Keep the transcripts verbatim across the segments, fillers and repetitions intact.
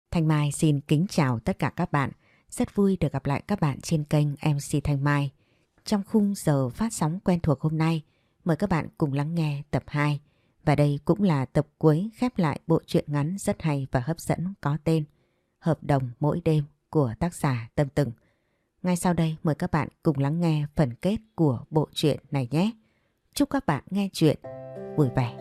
Thanh Mai xin kính chào tất cả các bạn. Rất vui được gặp lại các bạn trên kênh em xê Thanh Mai. Trong khung giờ phát sóng quen thuộc hôm nay, mời các bạn cùng lắng nghe tập hai. Và đây cũng là tập cuối khép lại bộ truyện ngắn rất hay và hấp dẫn có tên Hợp đồng mỗi đêm của tác giả Tâm Từng. Ngay sau đây mời các bạn cùng lắng nghe phần kết của bộ truyện này nhé. Chúc các bạn nghe truyện vui vẻ.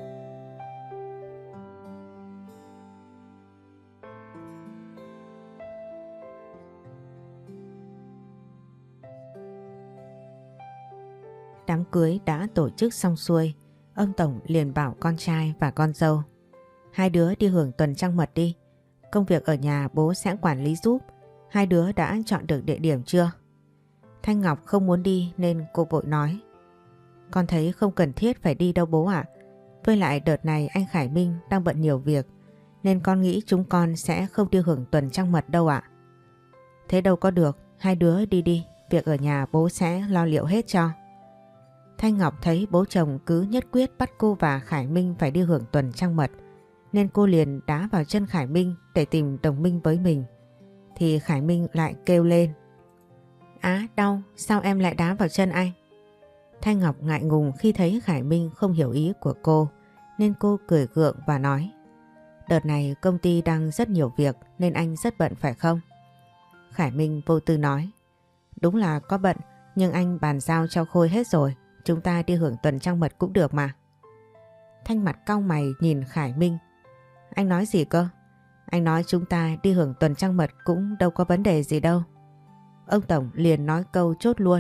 Đám cưới đã tổ chức xong xuôi, ông Tổng liền bảo con trai và con dâu: hai đứa đi hưởng tuần trăng mật đi, công việc ở nhà bố sẽ quản lý giúp. Hai đứa đã chọn được địa điểm chưa? Thanh Ngọc không muốn đi nên cô vội nói: con thấy không cần thiết phải đi đâu bố ạ. Với lại đợt này anh Khải Minh đang bận nhiều việc, nên con nghĩ chúng con sẽ không đi hưởng tuần trăng mật đâu ạ. Thế đâu có được, hai đứa đi đi, việc ở nhà bố sẽ lo liệu hết cho. Thanh Ngọc thấy bố chồng cứ nhất quyết bắt cô và Khải Minh phải đi hưởng tuần trăng mật, nên cô liền đá vào chân Khải Minh để tìm đồng minh với mình. Thì Khải Minh lại kêu lên: Á, đau, sao em lại đá vào chân anh? Thanh Ngọc ngại ngùng khi thấy Khải Minh không hiểu ý của cô, nên cô cười gượng và nói: đợt này công ty đang rất nhiều việc nên anh rất bận phải không? Khải Minh vô tư nói: đúng là có bận, nhưng anh bàn giao cho Khôi hết rồi, chúng ta đi hưởng tuần trăng mật cũng được mà. Thanh mặt cau mày nhìn Khải Minh: anh nói gì cơ? Anh nói chúng ta đi hưởng tuần trăng mật cũng đâu có vấn đề gì đâu. Ông Tổng liền nói câu chốt luôn: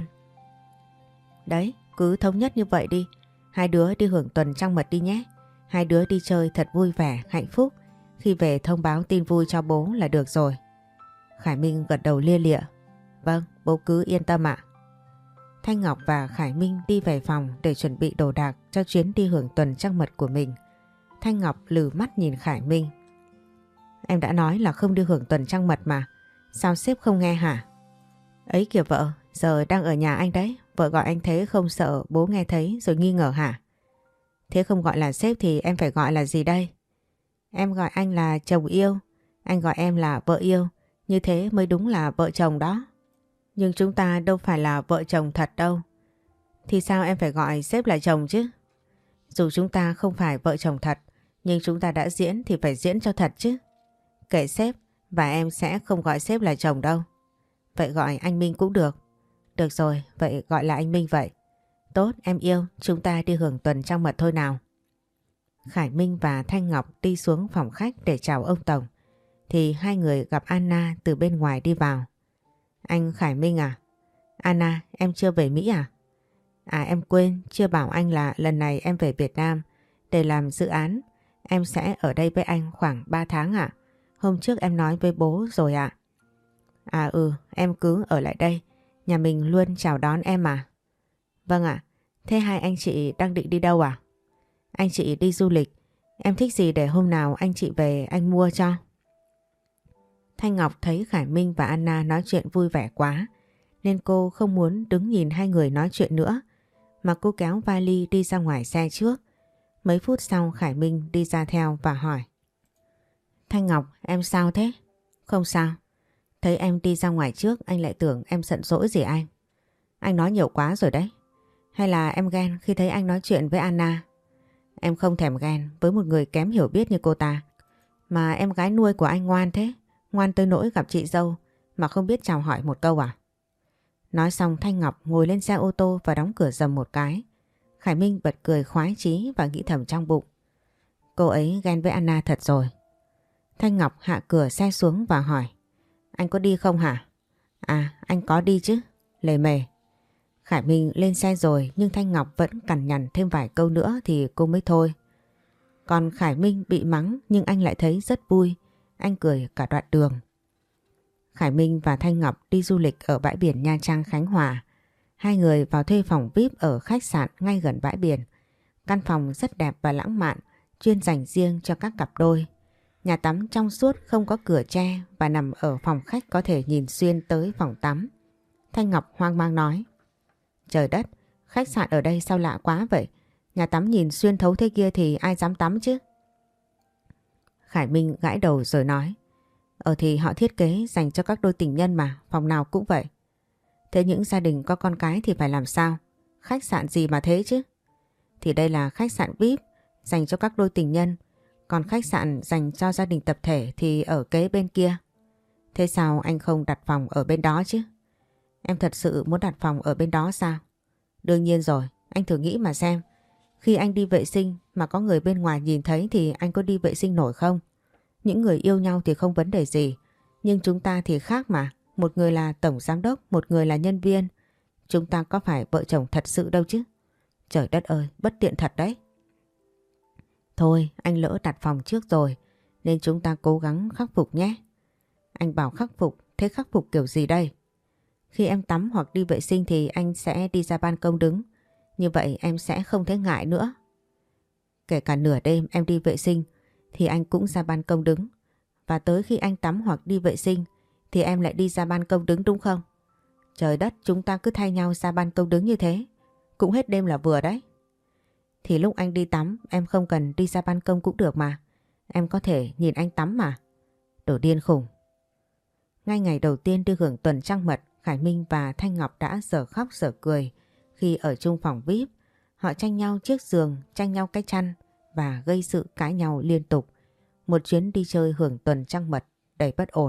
đấy, cứ thống nhất như vậy đi, hai đứa đi hưởng tuần trăng mật đi nhé. Hai đứa đi chơi thật vui vẻ, hạnh phúc, khi về thông báo tin vui cho bố là được rồi. Khải Minh gật đầu lia lịa: vâng, bố cứ yên tâm ạ. Thanh Ngọc và Khải Minh đi về phòng để chuẩn bị đồ đạc cho chuyến đi hưởng tuần trăng mật của mình. Thanh Ngọc lừ mắt nhìn Khải Minh: em đã nói là không đi hưởng tuần trăng mật mà, sao sếp không nghe hả? Ấy kìa vợ, giờ đang ở nhà anh đấy, vợ gọi anh thế không sợ bố nghe thấy rồi nghi ngờ hả? Thế không gọi là sếp thì em phải gọi là gì đây? Em gọi anh là chồng yêu, anh gọi em là vợ yêu, như thế mới đúng là vợ chồng đó. Nhưng chúng ta đâu phải là vợ chồng thật đâu. Thì sao em phải gọi sếp là chồng chứ? Dù chúng ta không phải vợ chồng thật, nhưng chúng ta đã diễn thì phải diễn cho thật chứ. Kệ sếp, và em sẽ không gọi sếp là chồng đâu. Vậy gọi anh Minh cũng được. Được rồi, vậy gọi là anh Minh vậy. Tốt, em yêu, chúng ta đi hưởng tuần trăng mật thôi nào. Khải Minh và Thanh Ngọc đi xuống phòng khách để chào ông Tổng, thì hai người gặp Anna từ bên ngoài đi vào. Anh Khải Minh à? Anna, em chưa về Mỹ à? À, em quên, chưa bảo anh là lần này em về Việt Nam để làm dự án. Em sẽ ở đây với anh khoảng ba tháng ạ. Hôm trước em nói với bố rồi ạ. À ừ, em cứ ở lại đây, nhà mình luôn chào đón em à. Vâng ạ. Thế hai anh chị đang định đi đâu à? Anh chị đi du lịch. Em thích gì để hôm nào anh chị về anh mua cho. Thanh Ngọc thấy Khải Minh và Anna nói chuyện vui vẻ quá, nên cô không muốn đứng nhìn hai người nói chuyện nữa, mà cô kéo vali đi ra ngoài xe trước. Mấy phút sau Khải Minh đi ra theo và hỏi: Thanh Ngọc, em sao thế? Không sao. Thấy em đi ra ngoài trước anh lại tưởng em giận dỗi gì anh. Anh nói nhiều quá rồi đấy. Hay là em ghen khi thấy anh nói chuyện với Anna? Em không thèm ghen với một người kém hiểu biết như cô ta. Mà em gái nuôi của anh ngoan thế, ngoan tới nỗi gặp chị dâu mà không biết chào hỏi một câu à? Nói xong Thanh Ngọc ngồi lên xe ô tô và đóng cửa rầm một cái. Khải Minh bật cười khoái chí và nghĩ thầm trong bụng: cô ấy ghen với Anna thật rồi. Thanh Ngọc hạ cửa xe xuống và hỏi: anh có đi không hả? À, anh có đi chứ, lề mề. Khải Minh lên xe rồi nhưng Thanh Ngọc vẫn cằn nhằn thêm vài câu nữa thì cô mới thôi. Còn Khải Minh bị mắng nhưng anh lại thấy rất vui. Anh cười cả đoạn đường. Khải Minh và Thanh Ngọc đi du lịch ở bãi biển Nha Trang Khánh Hòa. Hai người vào thuê phòng vi ai pi ở khách sạn ngay gần bãi biển. Căn phòng rất đẹp và lãng mạn, chuyên dành riêng cho các cặp đôi. Nhà tắm trong suốt không có cửa tre và nằm ở phòng khách có thể nhìn xuyên tới phòng tắm. Thanh Ngọc hoang mang nói: trời đất, khách sạn ở đây sao lạ quá vậy? Nhà tắm nhìn xuyên thấu thế kia thì ai dám tắm chứ? Khải Minh gãi đầu rồi nói: Ở thì họ thiết kế dành cho các đôi tình nhân mà, phòng nào cũng vậy. Thế những gia đình có con cái thì phải làm sao? Khách sạn gì mà thế chứ? Thì đây là khách sạn vi ai pi dành cho các đôi tình nhân, còn khách sạn dành cho gia đình tập thể thì ở kế bên kia. Thế sao anh không đặt phòng ở bên đó chứ? Em thật sự muốn đặt phòng ở bên đó sao? Đương nhiên rồi, anh thử nghĩ mà xem. Khi anh đi vệ sinh mà có người bên ngoài nhìn thấy thì anh có đi vệ sinh nổi không? Những người yêu nhau thì không vấn đề gì. Nhưng chúng ta thì khác mà. Một người là tổng giám đốc, một người là nhân viên. Chúng ta có phải vợ chồng thật sự đâu chứ? Trời đất ơi, bất tiện thật đấy. Thôi, anh lỡ đặt phòng trước rồi, nên chúng ta cố gắng khắc phục nhé. Anh bảo khắc phục, thế khắc phục kiểu gì đây? Khi em tắm hoặc đi vệ sinh thì anh sẽ đi ra ban công đứng. Như vậy em sẽ không thấy ngại nữa. Kể cả nửa đêm em đi vệ sinh thì anh cũng ra ban công đứng. Và tới khi anh tắm hoặc đi vệ sinh thì em lại đi ra ban công đứng đúng không? Trời đất, chúng ta cứ thay nhau ra ban công đứng như thế. Cũng hết đêm là vừa đấy. Thì lúc anh đi tắm em không cần đi ra ban công cũng được mà. Em có thể nhìn anh tắm mà. Đồ điên khùng. Ngay ngày đầu tiên đi hưởng tuần trăng mật, Khải Minh và Thanh Ngọc đã dở khóc dở cười khi ở chung phòng vi ai pi. Họ tranh nhau chiếc giường, tranh nhau cái chăn và gây sự cãi nhau liên tục. Một chuyến đi chơi hưởng tuần trăng mật đầy bất ổn.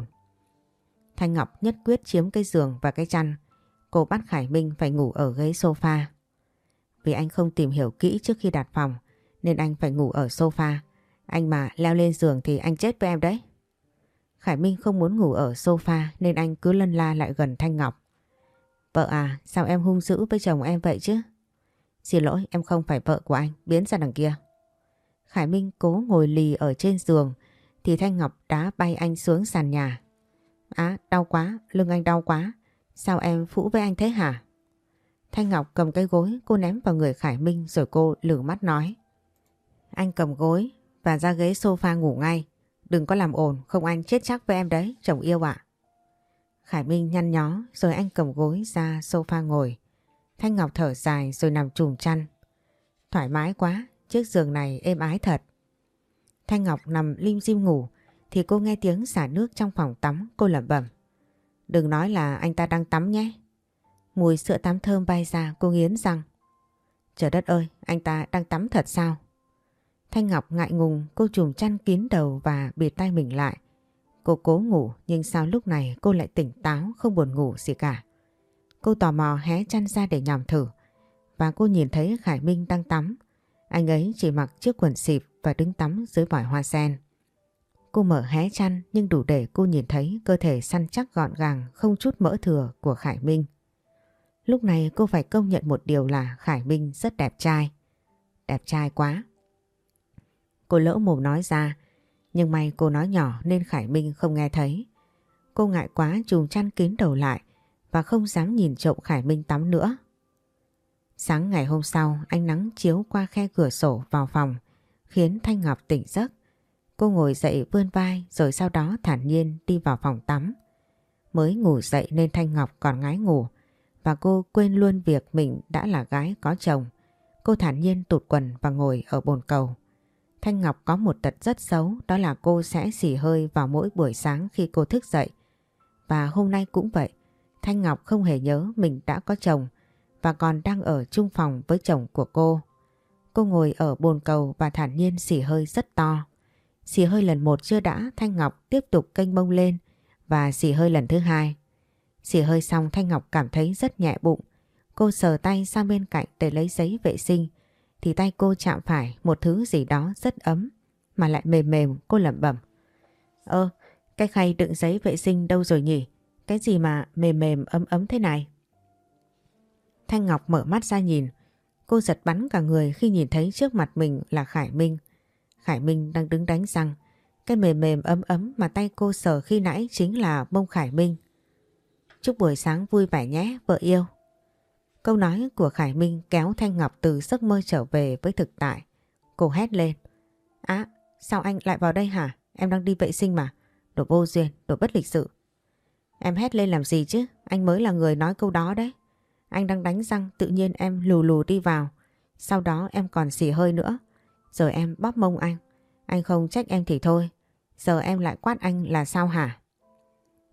Thanh Ngọc nhất quyết chiếm cái giường và cái chăn. Cô bắt Khải Minh phải ngủ ở ghế sofa. Vì anh không tìm hiểu kỹ trước khi đặt phòng nên anh phải ngủ ở sofa. Anh mà leo lên giường thì anh chết với em đấy. Khải Minh không muốn ngủ ở sofa nên anh cứ lân la lại gần Thanh Ngọc. Vợ à, sao em hung dữ với chồng em vậy chứ? Xin lỗi, em không phải vợ của anh, biến ra đằng kia. Khải Minh cố ngồi lì ở trên giường thì Thanh Ngọc đá bay anh xuống sàn nhà. Á, đau quá, lưng anh đau quá. Sao em phũ với anh thế hả? Thanh Ngọc cầm cái gối cô ném vào người Khải Minh rồi cô lử mắt nói. Anh cầm gối và ra ghế sofa ngủ ngay. Đừng có làm ồn, không anh chết chắc với em đấy, chồng yêu ạ. Khải Minh nhăn nhó rồi anh cầm gối ra sofa ngồi. Thanh Ngọc thở dài rồi nằm trùm chăn. Thoải mái quá, chiếc giường này êm ái thật. Thanh Ngọc nằm lim dim ngủ thì cô nghe tiếng xả nước trong phòng tắm, cô lẩm bẩm. Đừng nói là anh ta đang tắm nhé. Mùi sữa tắm thơm bay ra, cô nghiến răng. Trời đất ơi, anh ta đang tắm thật sao? Thanh Ngọc ngại ngùng, cô trùm chăn kín đầu và bịt tai mình lại. Cô cố ngủ nhưng sao lúc này cô lại tỉnh táo, không buồn ngủ gì cả. Cô tò mò hé chăn ra để nhòm thử và cô nhìn thấy Khải Minh đang tắm. Anh ấy chỉ mặc chiếc quần xịp và đứng tắm dưới vòi hoa sen. Cô mở hé chăn nhưng đủ để cô nhìn thấy cơ thể săn chắc gọn gàng, không chút mỡ thừa của Khải Minh. Lúc này cô phải công nhận một điều là Khải Minh rất đẹp trai. Đẹp trai quá. Cô lỡ mồm nói ra, nhưng may cô nói nhỏ nên Khải Minh không nghe thấy. Cô ngại quá trùm chăn kín đầu lại và không dám nhìn trộm Khải Minh tắm nữa. Sáng ngày hôm sau, ánh nắng chiếu qua khe cửa sổ vào phòng khiến Thanh Ngọc tỉnh giấc. Cô ngồi dậy vươn vai rồi sau đó thản nhiên đi vào phòng tắm. Mới ngủ dậy nên Thanh Ngọc còn ngái ngủ và cô quên luôn việc mình đã là gái có chồng. Cô thản nhiên tụt quần và ngồi ở bồn cầu. Thanh Ngọc có một tật rất xấu, đó là cô sẽ xì hơi vào mỗi buổi sáng khi cô thức dậy. Và hôm nay cũng vậy, Thanh Ngọc không hề nhớ mình đã có chồng và còn đang ở chung phòng với chồng của cô. Cô ngồi ở bồn cầu và thản nhiên xì hơi rất to. Xì hơi lần một chưa đã, Thanh Ngọc tiếp tục kênh mông lên và xì hơi lần thứ hai. Xì hơi xong Thanh Ngọc cảm thấy rất nhẹ bụng. Cô sờ tay sang bên cạnh để lấy giấy vệ sinh thì tay cô chạm phải một thứ gì đó rất ấm mà lại mềm mềm. Cô lẩm bẩm. Ơ, cái khay đựng giấy vệ sinh đâu rồi nhỉ? Cái gì mà mềm mềm ấm ấm thế này? Thanh Ngọc mở mắt ra nhìn. Cô giật bắn cả người khi nhìn thấy trước mặt mình là Khải Minh. Khải Minh đang đứng đánh răng. Cái mềm mềm ấm ấm mà tay cô sờ khi nãy chính là mông Khải Minh. Chúc buổi sáng vui vẻ nhé, vợ yêu. Câu nói của Khải Minh kéo Thanh Ngọc từ giấc mơ trở về với thực tại. Cô hét lên. Á, sao anh lại vào đây hả? Em đang đi vệ sinh mà. Đồ vô duyên, đồ bất lịch sự. Em hét lên làm gì chứ? Anh mới là người nói câu đó đấy. Anh đang đánh răng tự nhiên em lù lù đi vào. Sau đó em còn xì hơi nữa. Giờ em bóp mông anh. Anh không trách em thì thôi. Giờ em lại quát anh là sao hả?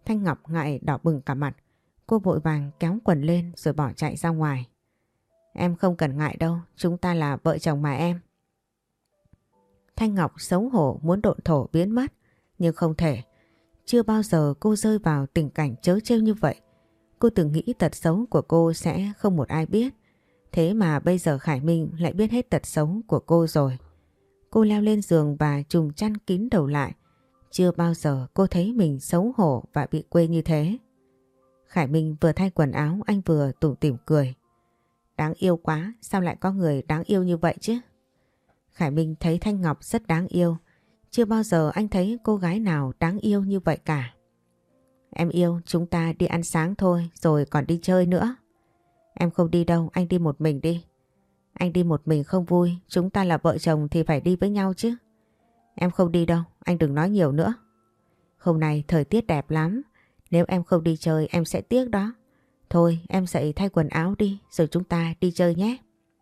Thanh Ngọc ngại đỏ bừng cả mặt. Cô vội vàng kéo quần lên rồi bỏ chạy ra ngoài. Em không cần ngại đâu, chúng ta là vợ chồng mà em. Thanh Ngọc xấu hổ muốn độn thổ biến mất, nhưng không thể. Chưa bao giờ cô rơi vào tình cảnh trớ trêu như vậy. Cô từng nghĩ tật xấu của cô sẽ không một ai biết. Thế mà bây giờ Khải Minh lại biết hết tật xấu của cô rồi. Cô leo lên giường và trùm chăn kín đầu lại. Chưa bao giờ cô thấy mình xấu hổ và bị quê như thế. Khải Minh vừa thay quần áo, anh vừa tủm tỉm cười. Đáng yêu quá, sao lại có người đáng yêu như vậy chứ? Khải Minh thấy Thanh Ngọc rất đáng yêu. Chưa bao giờ anh thấy cô gái nào đáng yêu như vậy cả. Em yêu, chúng ta đi ăn sáng thôi rồi còn đi chơi nữa. Em không đi đâu, anh đi một mình đi. Anh đi một mình không vui, chúng ta là vợ chồng thì phải đi với nhau chứ. Em không đi đâu, anh đừng nói nhiều nữa. Hôm nay thời tiết đẹp lắm, nếu em không đi chơi em sẽ tiếc đó. Thôi em dậy thay quần áo đi rồi chúng ta đi chơi nhé.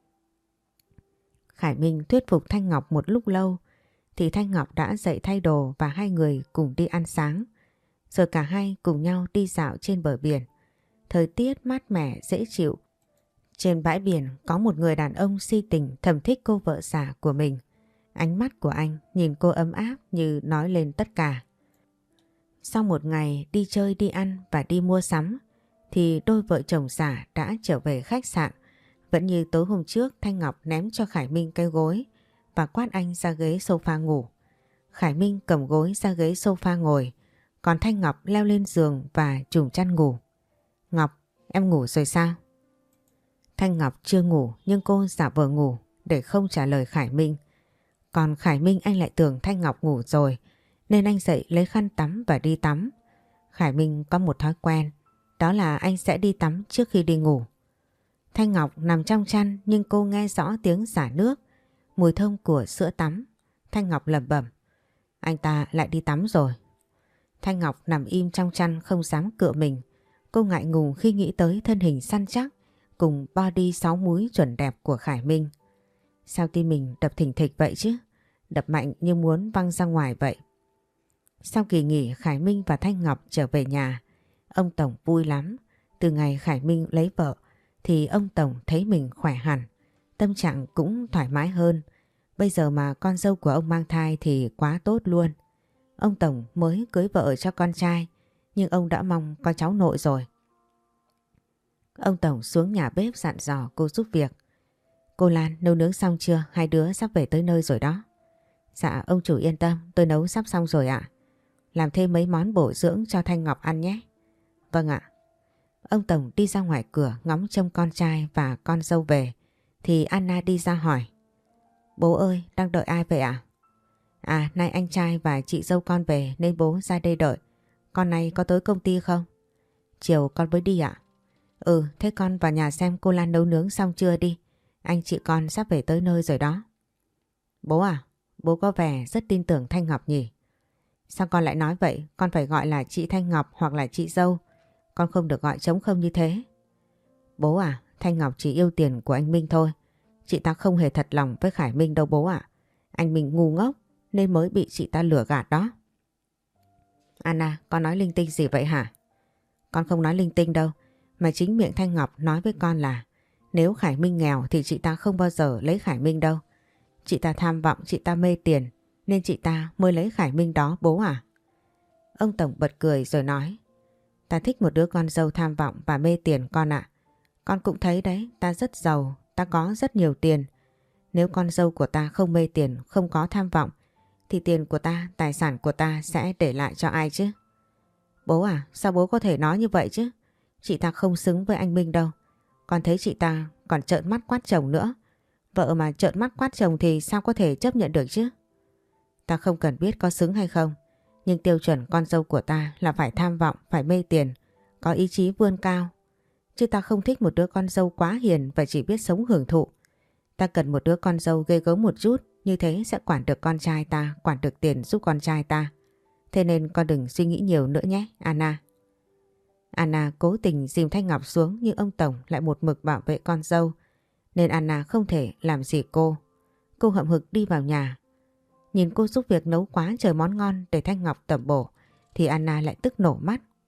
Khải Minh thuyết phục Thanh Ngọc một lúc lâu thì Thanh Ngọc đã dậy thay đồ và hai người cùng đi ăn sáng. Rồi cả hai cùng nhau đi dạo trên bờ biển. Thời tiết mát mẻ dễ chịu. Trên bãi biển có một người đàn ông si tình thầm thích cô vợ xả của mình. Ánh mắt của anh nhìn cô ấm áp như nói lên tất cả. Sau một ngày đi chơi, đi ăn và đi mua sắm thì đôi vợ chồng xả đã trở về khách sạn. Vẫn như tối hôm trước, Thanh Ngọc ném cho Khải Minh cái gối và quát anh ra ghế sofa ngủ. Khải Minh cầm gối ra ghế sofa ngồi, còn Thanh Ngọc leo lên giường và trùm chăn ngủ. Ngọc, em ngủ rồi sao? Thanh Ngọc chưa ngủ nhưng cô giả vờ ngủ để không trả lời Khải Minh. Còn Khải Minh anh lại tưởng Thanh Ngọc ngủ rồi nên anh dậy lấy khăn tắm và đi tắm. Khải Minh có một thói quen, đó là anh sẽ đi tắm trước khi đi ngủ. Thanh Ngọc nằm trong chăn nhưng cô nghe rõ tiếng xả nước, mùi thơm của sữa tắm. Thanh Ngọc lẩm bẩm, anh ta lại đi tắm rồi. Thanh Ngọc nằm im trong chăn không dám cựa mình. Cô ngại ngùng khi nghĩ tới thân hình săn chắc cùng body sáu múi chuẩn đẹp của Khải Minh. Sao tim mình đập thình thịch vậy chứ? Đập mạnh như muốn văng ra ngoài vậy. Sau kỳ nghỉ, Khải Minh và Thanh Ngọc trở về nhà. Ông Tổng vui lắm. Từ ngày Khải Minh lấy vợ thì ông Tổng thấy mình khỏe hẳn. Tâm trạng cũng thoải mái hơn. Bây giờ mà con dâu của ông mang thai thì quá tốt luôn. Ông Tổng mới cưới vợ cho con trai, nhưng ông đã mong con cháu nội rồi. Ông Tổng xuống nhà bếp dặn dò cô giúp việc. Cô Lan nấu nướng xong chưa? Hai đứa sắp về tới nơi rồi đó. Dạ ông chủ yên tâm, tôi nấu sắp xong rồi ạ. Làm thêm mấy món bổ dưỡng cho Thanh Ngọc ăn nhé. Vâng ạ. Ông Tổng đi ra ngoài cửa ngóng trông con trai và con dâu về thì Anna đi ra hỏi. Bố ơi, đang đợi ai vậy ạ? À? à nay anh trai và chị dâu con về nên bố ra đây đợi. Con này có tới công ty không? Chiều con mới đi ạ. Ừ, thế con vào nhà xem cô Lan nấu nướng xong chưa đi. Anh chị con sắp về tới nơi rồi đó. Bố à, bố có vẻ rất tin tưởng Thanh Ngọc nhỉ? Sao con lại nói vậy? Con phải gọi là chị Thanh Ngọc hoặc là chị dâu. Con không được gọi trống không như thế. Bố à, Thanh Ngọc chỉ yêu tiền của anh Minh thôi. Chị ta không hề thật lòng với Khải Minh đâu bố ạ. Anh Minh ngu ngốc nên mới bị chị ta lừa gạt đó. Anna, con nói linh tinh gì vậy hả? Con không nói linh tinh đâu. Mà chính miệng Thanh Ngọc nói với con là nếu Khải Minh nghèo thì chị ta không bao giờ lấy Khải Minh đâu. Chị ta tham vọng, chị ta mê tiền nên chị ta mới lấy Khải Minh đó bố à. Ông Tổng bật cười rồi nói. Ta thích một đứa con dâu tham vọng và mê tiền con ạ. Con cũng thấy đấy, ta rất giàu, ta có rất nhiều tiền. Nếu con dâu của ta không mê tiền, không có tham vọng thì tiền của ta, tài sản của ta sẽ để lại cho ai chứ? Bố à, sao bố có thể nói như vậy chứ? Chị ta không xứng với anh Minh đâu. Con thấy chị ta còn trợn mắt quát chồng nữa. Vợ mà trợn mắt quát chồng thì sao có thể chấp nhận được chứ? Ta không cần biết có xứng hay không. Nhưng tiêu chuẩn con dâu của ta là phải tham vọng, phải mê tiền, có ý chí vươn cao. Chứ ta không thích một đứa con dâu quá hiền và chỉ biết sống hưởng thụ. Ta cần một đứa con dâu ghê gớm một chút, như thế sẽ quản được con trai ta, quản được tiền giúp con trai ta. Thế nên con đừng suy nghĩ nhiều nữa nhé, Anna. Anna cố tình dìm Thanh Ngọc xuống nhưng ông Tổng lại một mực bảo vệ con dâu. Nên Anna không thể làm gì cô. Cô hậm hực đi vào nhà. Nhìn cô giúp việc nấu quá trời món ngon để Thanh Ngọc tẩm bổ thì Anna lại tức nổ mắt.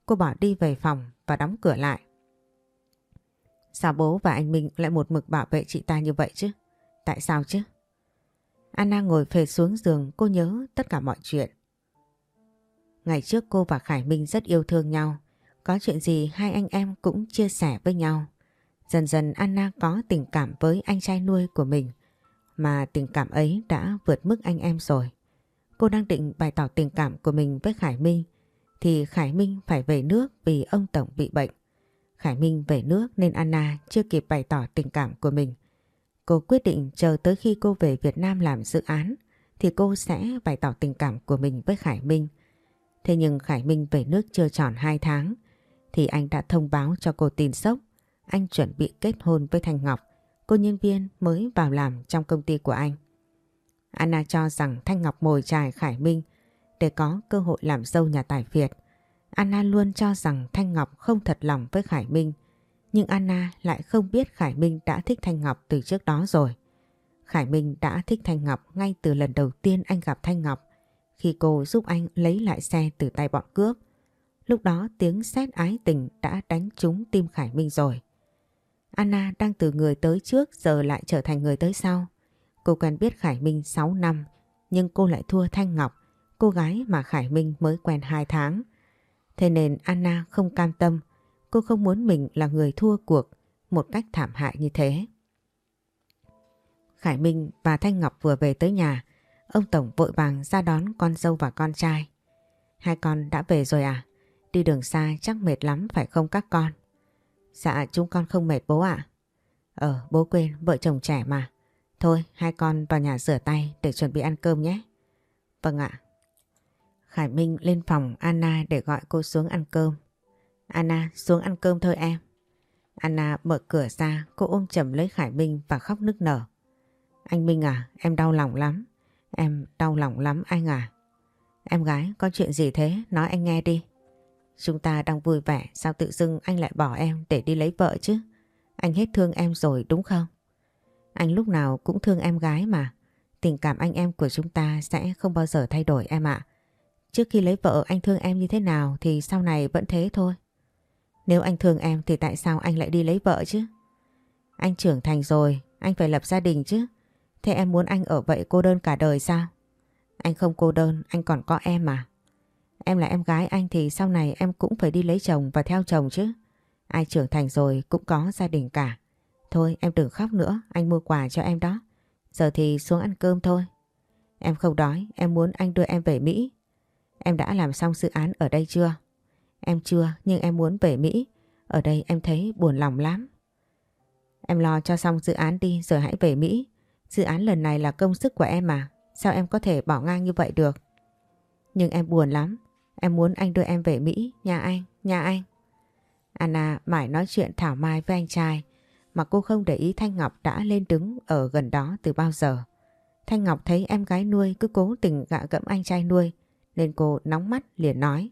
cô bỏ đi về phòng và đóng cửa lại. Sao bố và anh Minh lại một mực bảo vệ chị ta như vậy chứ? Tại sao chứ? Anna ngồi phệt xuống giường, cô nhớ tất cả mọi chuyện. Ngày trước cô và Khải Minh rất yêu thương nhau. Có chuyện gì hai anh em cũng chia sẻ với nhau. Dần dần Anna có tình cảm với anh trai nuôi của mình. Mà tình cảm ấy đã vượt mức anh em rồi. Cô đang định bày tỏ tình cảm của mình với Khải Minh. Thì Khải Minh phải về nước vì ông Tổng bị bệnh. Khải Minh về nước nên Anna chưa kịp bày tỏ tình cảm của mình. Cô quyết định chờ tới khi cô về Việt Nam làm dự án thì cô sẽ bày tỏ tình cảm của mình với Khải Minh. Thế nhưng Khải Minh về nước chưa tròn hai tháng thì anh đã thông báo cho cô tin sốc. Anh chuẩn bị kết hôn với Thanh Ngọc, cô nhân viên mới vào làm trong công ty của anh. Anna cho rằng Thanh Ngọc mồi chài Khải Minh để có cơ hội làm dâu nhà tài phiệt. Anna luôn cho rằng Thanh Ngọc không thật lòng với Khải Minh. Nhưng Anna lại không biết Khải Minh đã thích Thanh Ngọc từ trước đó rồi. Khải Minh đã thích Thanh Ngọc ngay từ lần đầu tiên anh gặp Thanh Ngọc, khi cô giúp anh lấy lại xe từ tay bọn cướp. Lúc đó tiếng sét ái tình đã đánh trúng tim Khải Minh rồi. Anna đang từ người tới trước giờ lại trở thành người tới sau. Cô quen biết Khải Minh sáu năm, nhưng cô lại thua Thanh Ngọc, cô gái mà Khải Minh mới quen hai tháng. Thế nên Anna không cam tâm, cô không muốn mình là người thua cuộc một cách thảm hại như thế. Khải Minh và Thanh Ngọc vừa về tới nhà, ông Tổng vội vàng ra đón con dâu và con trai. Hai con đã về rồi à? Đi đường xa chắc mệt lắm phải không các con? Dạ chúng con không mệt bố ạ. Ờ bố quên, vợ chồng trẻ mà. Thôi hai con vào nhà rửa tay để chuẩn bị ăn cơm nhé. Vâng ạ. Khải Minh lên phòng Anna để gọi cô xuống ăn cơm. Anna xuống ăn cơm thôi em. Anna mở cửa ra, cô ôm chầm lấy Khải Minh và khóc nức nở. Anh Minh à, em đau lòng lắm. Em đau lòng lắm anh à. Em gái có chuyện gì thế, nói anh nghe đi. Chúng ta đang vui vẻ, sao tự dưng anh lại bỏ em để đi lấy vợ chứ? Anh hết thương em rồi đúng không? Anh lúc nào cũng thương em gái mà. Tình cảm anh em của chúng ta sẽ không bao giờ thay đổi em ạ. Trước khi lấy vợ anh thương em như thế nào thì sau này vẫn thế thôi. Nếu anh thương em thì tại sao anh lại đi lấy vợ chứ? Anh trưởng thành rồi, anh phải lập gia đình chứ. Thế em muốn anh ở vậy cô đơn cả đời sao? Anh không cô đơn, anh còn có em mà. Em là em gái anh thì sau này em cũng phải đi lấy chồng và theo chồng chứ. Ai trưởng thành rồi cũng có gia đình cả. Thôi em đừng khóc nữa, anh mua quà cho em đó. Giờ thì xuống ăn cơm thôi. Em không đói, em muốn anh đưa em về Mỹ. Em đã làm xong dự án ở đây chưa? Em chưa, nhưng em muốn về Mỹ. Ở đây em thấy buồn lòng lắm. Em lo cho xong dự án đi rồi hãy về Mỹ. Dự án lần này là công sức của em mà. Sao em có thể bỏ ngang như vậy được? Nhưng em buồn lắm. Em muốn anh đưa em về Mỹ. Nhà anh, nhà anh. Anna mãi nói chuyện thảo mai với anh trai mà cô không để ý Thanh Ngọc đã lên đứng ở gần đó từ bao giờ. Thanh Ngọc thấy em gái nuôi cứ cố tình gạ gẫm anh trai nuôi nên cô nóng mắt liền nói.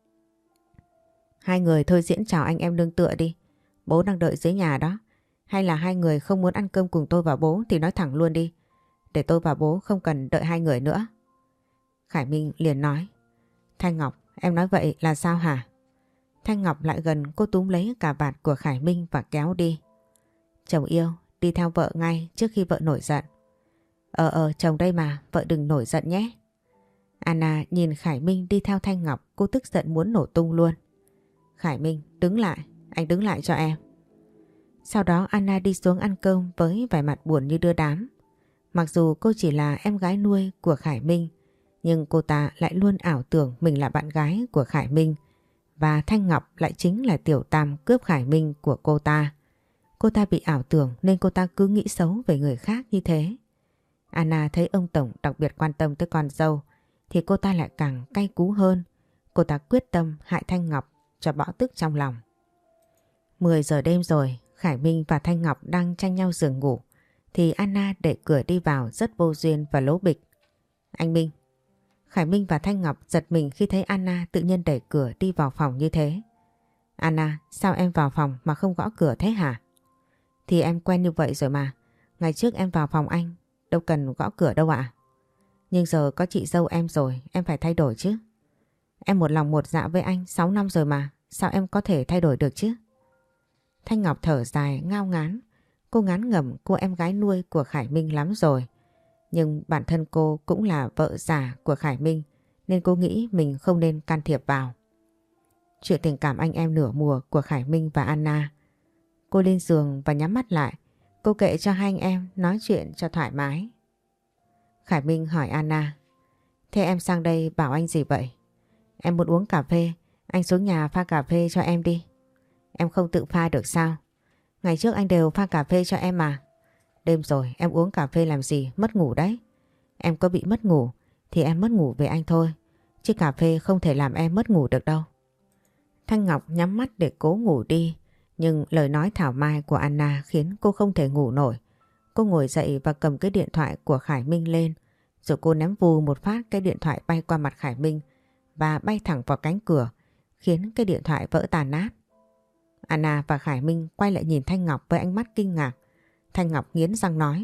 Hai người thôi diễn chào anh em nương tựa đi. Bố đang đợi dưới nhà đó. Hay là hai người không muốn ăn cơm cùng tôi và bố thì nói thẳng luôn đi. Để tôi và bố không cần đợi hai người nữa. Khải Minh liền nói. Thanh Ngọc, em nói vậy là sao hả? Thanh Ngọc lại gần, cô túm lấy cà vạt của Khải Minh và kéo đi. Chồng yêu, đi theo vợ ngay trước khi vợ nổi giận. Ờ ờ chồng đây mà, vợ đừng nổi giận nhé. Anna nhìn Khải Minh đi theo Thanh Ngọc, cô tức giận muốn nổ tung luôn. Khải Minh, đứng lại, anh đứng lại cho em. Sau đó Anna đi xuống ăn cơm với vẻ mặt buồn như đưa đám. Mặc dù cô chỉ là em gái nuôi của Khải Minh, nhưng cô ta lại luôn ảo tưởng mình là bạn gái của Khải Minh và Thanh Ngọc lại chính là tiểu tam cướp Khải Minh của cô ta. Cô ta bị ảo tưởng nên cô ta cứ nghĩ xấu về người khác như thế. Anna thấy ông Tổng đặc biệt quan tâm tới con dâu thì cô ta lại càng cay cú hơn. Cô ta quyết tâm hại Thanh Ngọc cho bỏ tức trong lòng. mười giờ đêm rồi, Khải Minh và Thanh Ngọc đang tranh nhau giường ngủ thì Anna đẩy cửa đi vào rất vô duyên và lố bịch. Anh Minh. Khải Minh và Thanh Ngọc giật mình khi thấy Anna tự nhiên đẩy cửa đi vào phòng như thế. Anna, sao em vào phòng mà không gõ cửa thế hả? Thì em quen như vậy rồi mà. Ngày trước em vào phòng anh, đâu cần gõ cửa đâu ạ. Nhưng giờ có chị dâu em rồi, em phải thay đổi chứ. Em một lòng một dạ với anh sáu năm rồi mà, sao em có thể thay đổi được chứ? Thanh Ngọc thở dài ngao ngán. Cô ngán ngẩm cô em gái nuôi của Khải Minh lắm rồi. Nhưng bản thân cô cũng là vợ già của Khải Minh nên cô nghĩ mình không nên can thiệp vào. Chuyện tình cảm anh em nửa mùa của Khải Minh và Anna. Cô lên giường và nhắm mắt lại. Cô kệ cho hai anh em nói chuyện cho thoải mái. Khải Minh hỏi Anna: thế em sang đây bảo anh gì vậy? Em muốn uống cà phê, anh xuống nhà pha cà phê cho em đi. Em không tự pha được sao? Ngày trước anh đều pha cà phê cho em mà. Đêm rồi em uống cà phê làm gì, mất ngủ đấy. Em có bị mất ngủ thì em mất ngủ về anh thôi, chứ cà phê không thể làm em mất ngủ được đâu. Thanh Ngọc nhắm mắt để cố ngủ đi, nhưng lời nói thảo mai của Anna khiến cô không thể ngủ nổi. Cô ngồi dậy và cầm cái điện thoại của Khải Minh lên, rồi cô ném vù một phát cái điện thoại bay qua mặt Khải Minh và bay thẳng vào cánh cửa, khiến cái điện thoại vỡ tàn nát. Anna và Khải Minh quay lại nhìn Thanh Ngọc với ánh mắt kinh ngạc. Thanh Ngọc nghiến răng nói: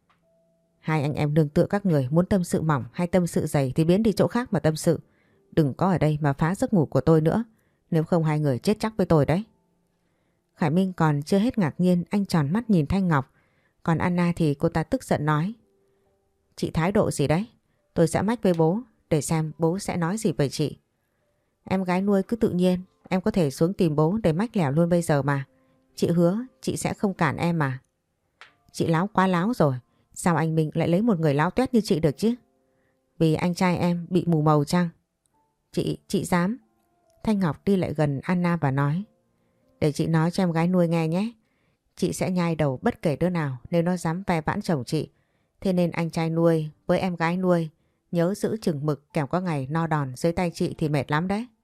hai anh em nương tựa các người, muốn tâm sự mỏng hay tâm sự dày thì biến đi chỗ khác mà tâm sự. Đừng có ở đây mà phá giấc ngủ của tôi nữa, nếu không hai người chết chắc với tôi đấy. Khải Minh còn chưa hết ngạc nhiên, anh tròn mắt nhìn Thanh Ngọc. Còn Anna thì cô ta tức giận nói: chị thái độ gì đấy? Tôi sẽ mách với bố để xem bố sẽ nói gì về chị. Em gái nuôi cứ tự nhiên, em có thể xuống tìm bố để mách lẻo luôn bây giờ mà. Chị hứa chị sẽ không cản em mà. Chị láo quá láo rồi, sao anh Minh lại lấy một người láo tuét như chị được chứ? Vì anh trai em bị mù màu chăng? Chị, chị dám. Thanh Ngọc đi lại gần Anna và nói: để chị nói cho em gái nuôi nghe nhé. Chị sẽ nhai đầu bất kể đứa nào nếu nó dám ve vãn chồng chị. Thế nên anh trai nuôi với em gái nuôi nhớ giữ chừng mực, kẻo có ngày no đòn dưới tay chị thì mệt lắm đấy.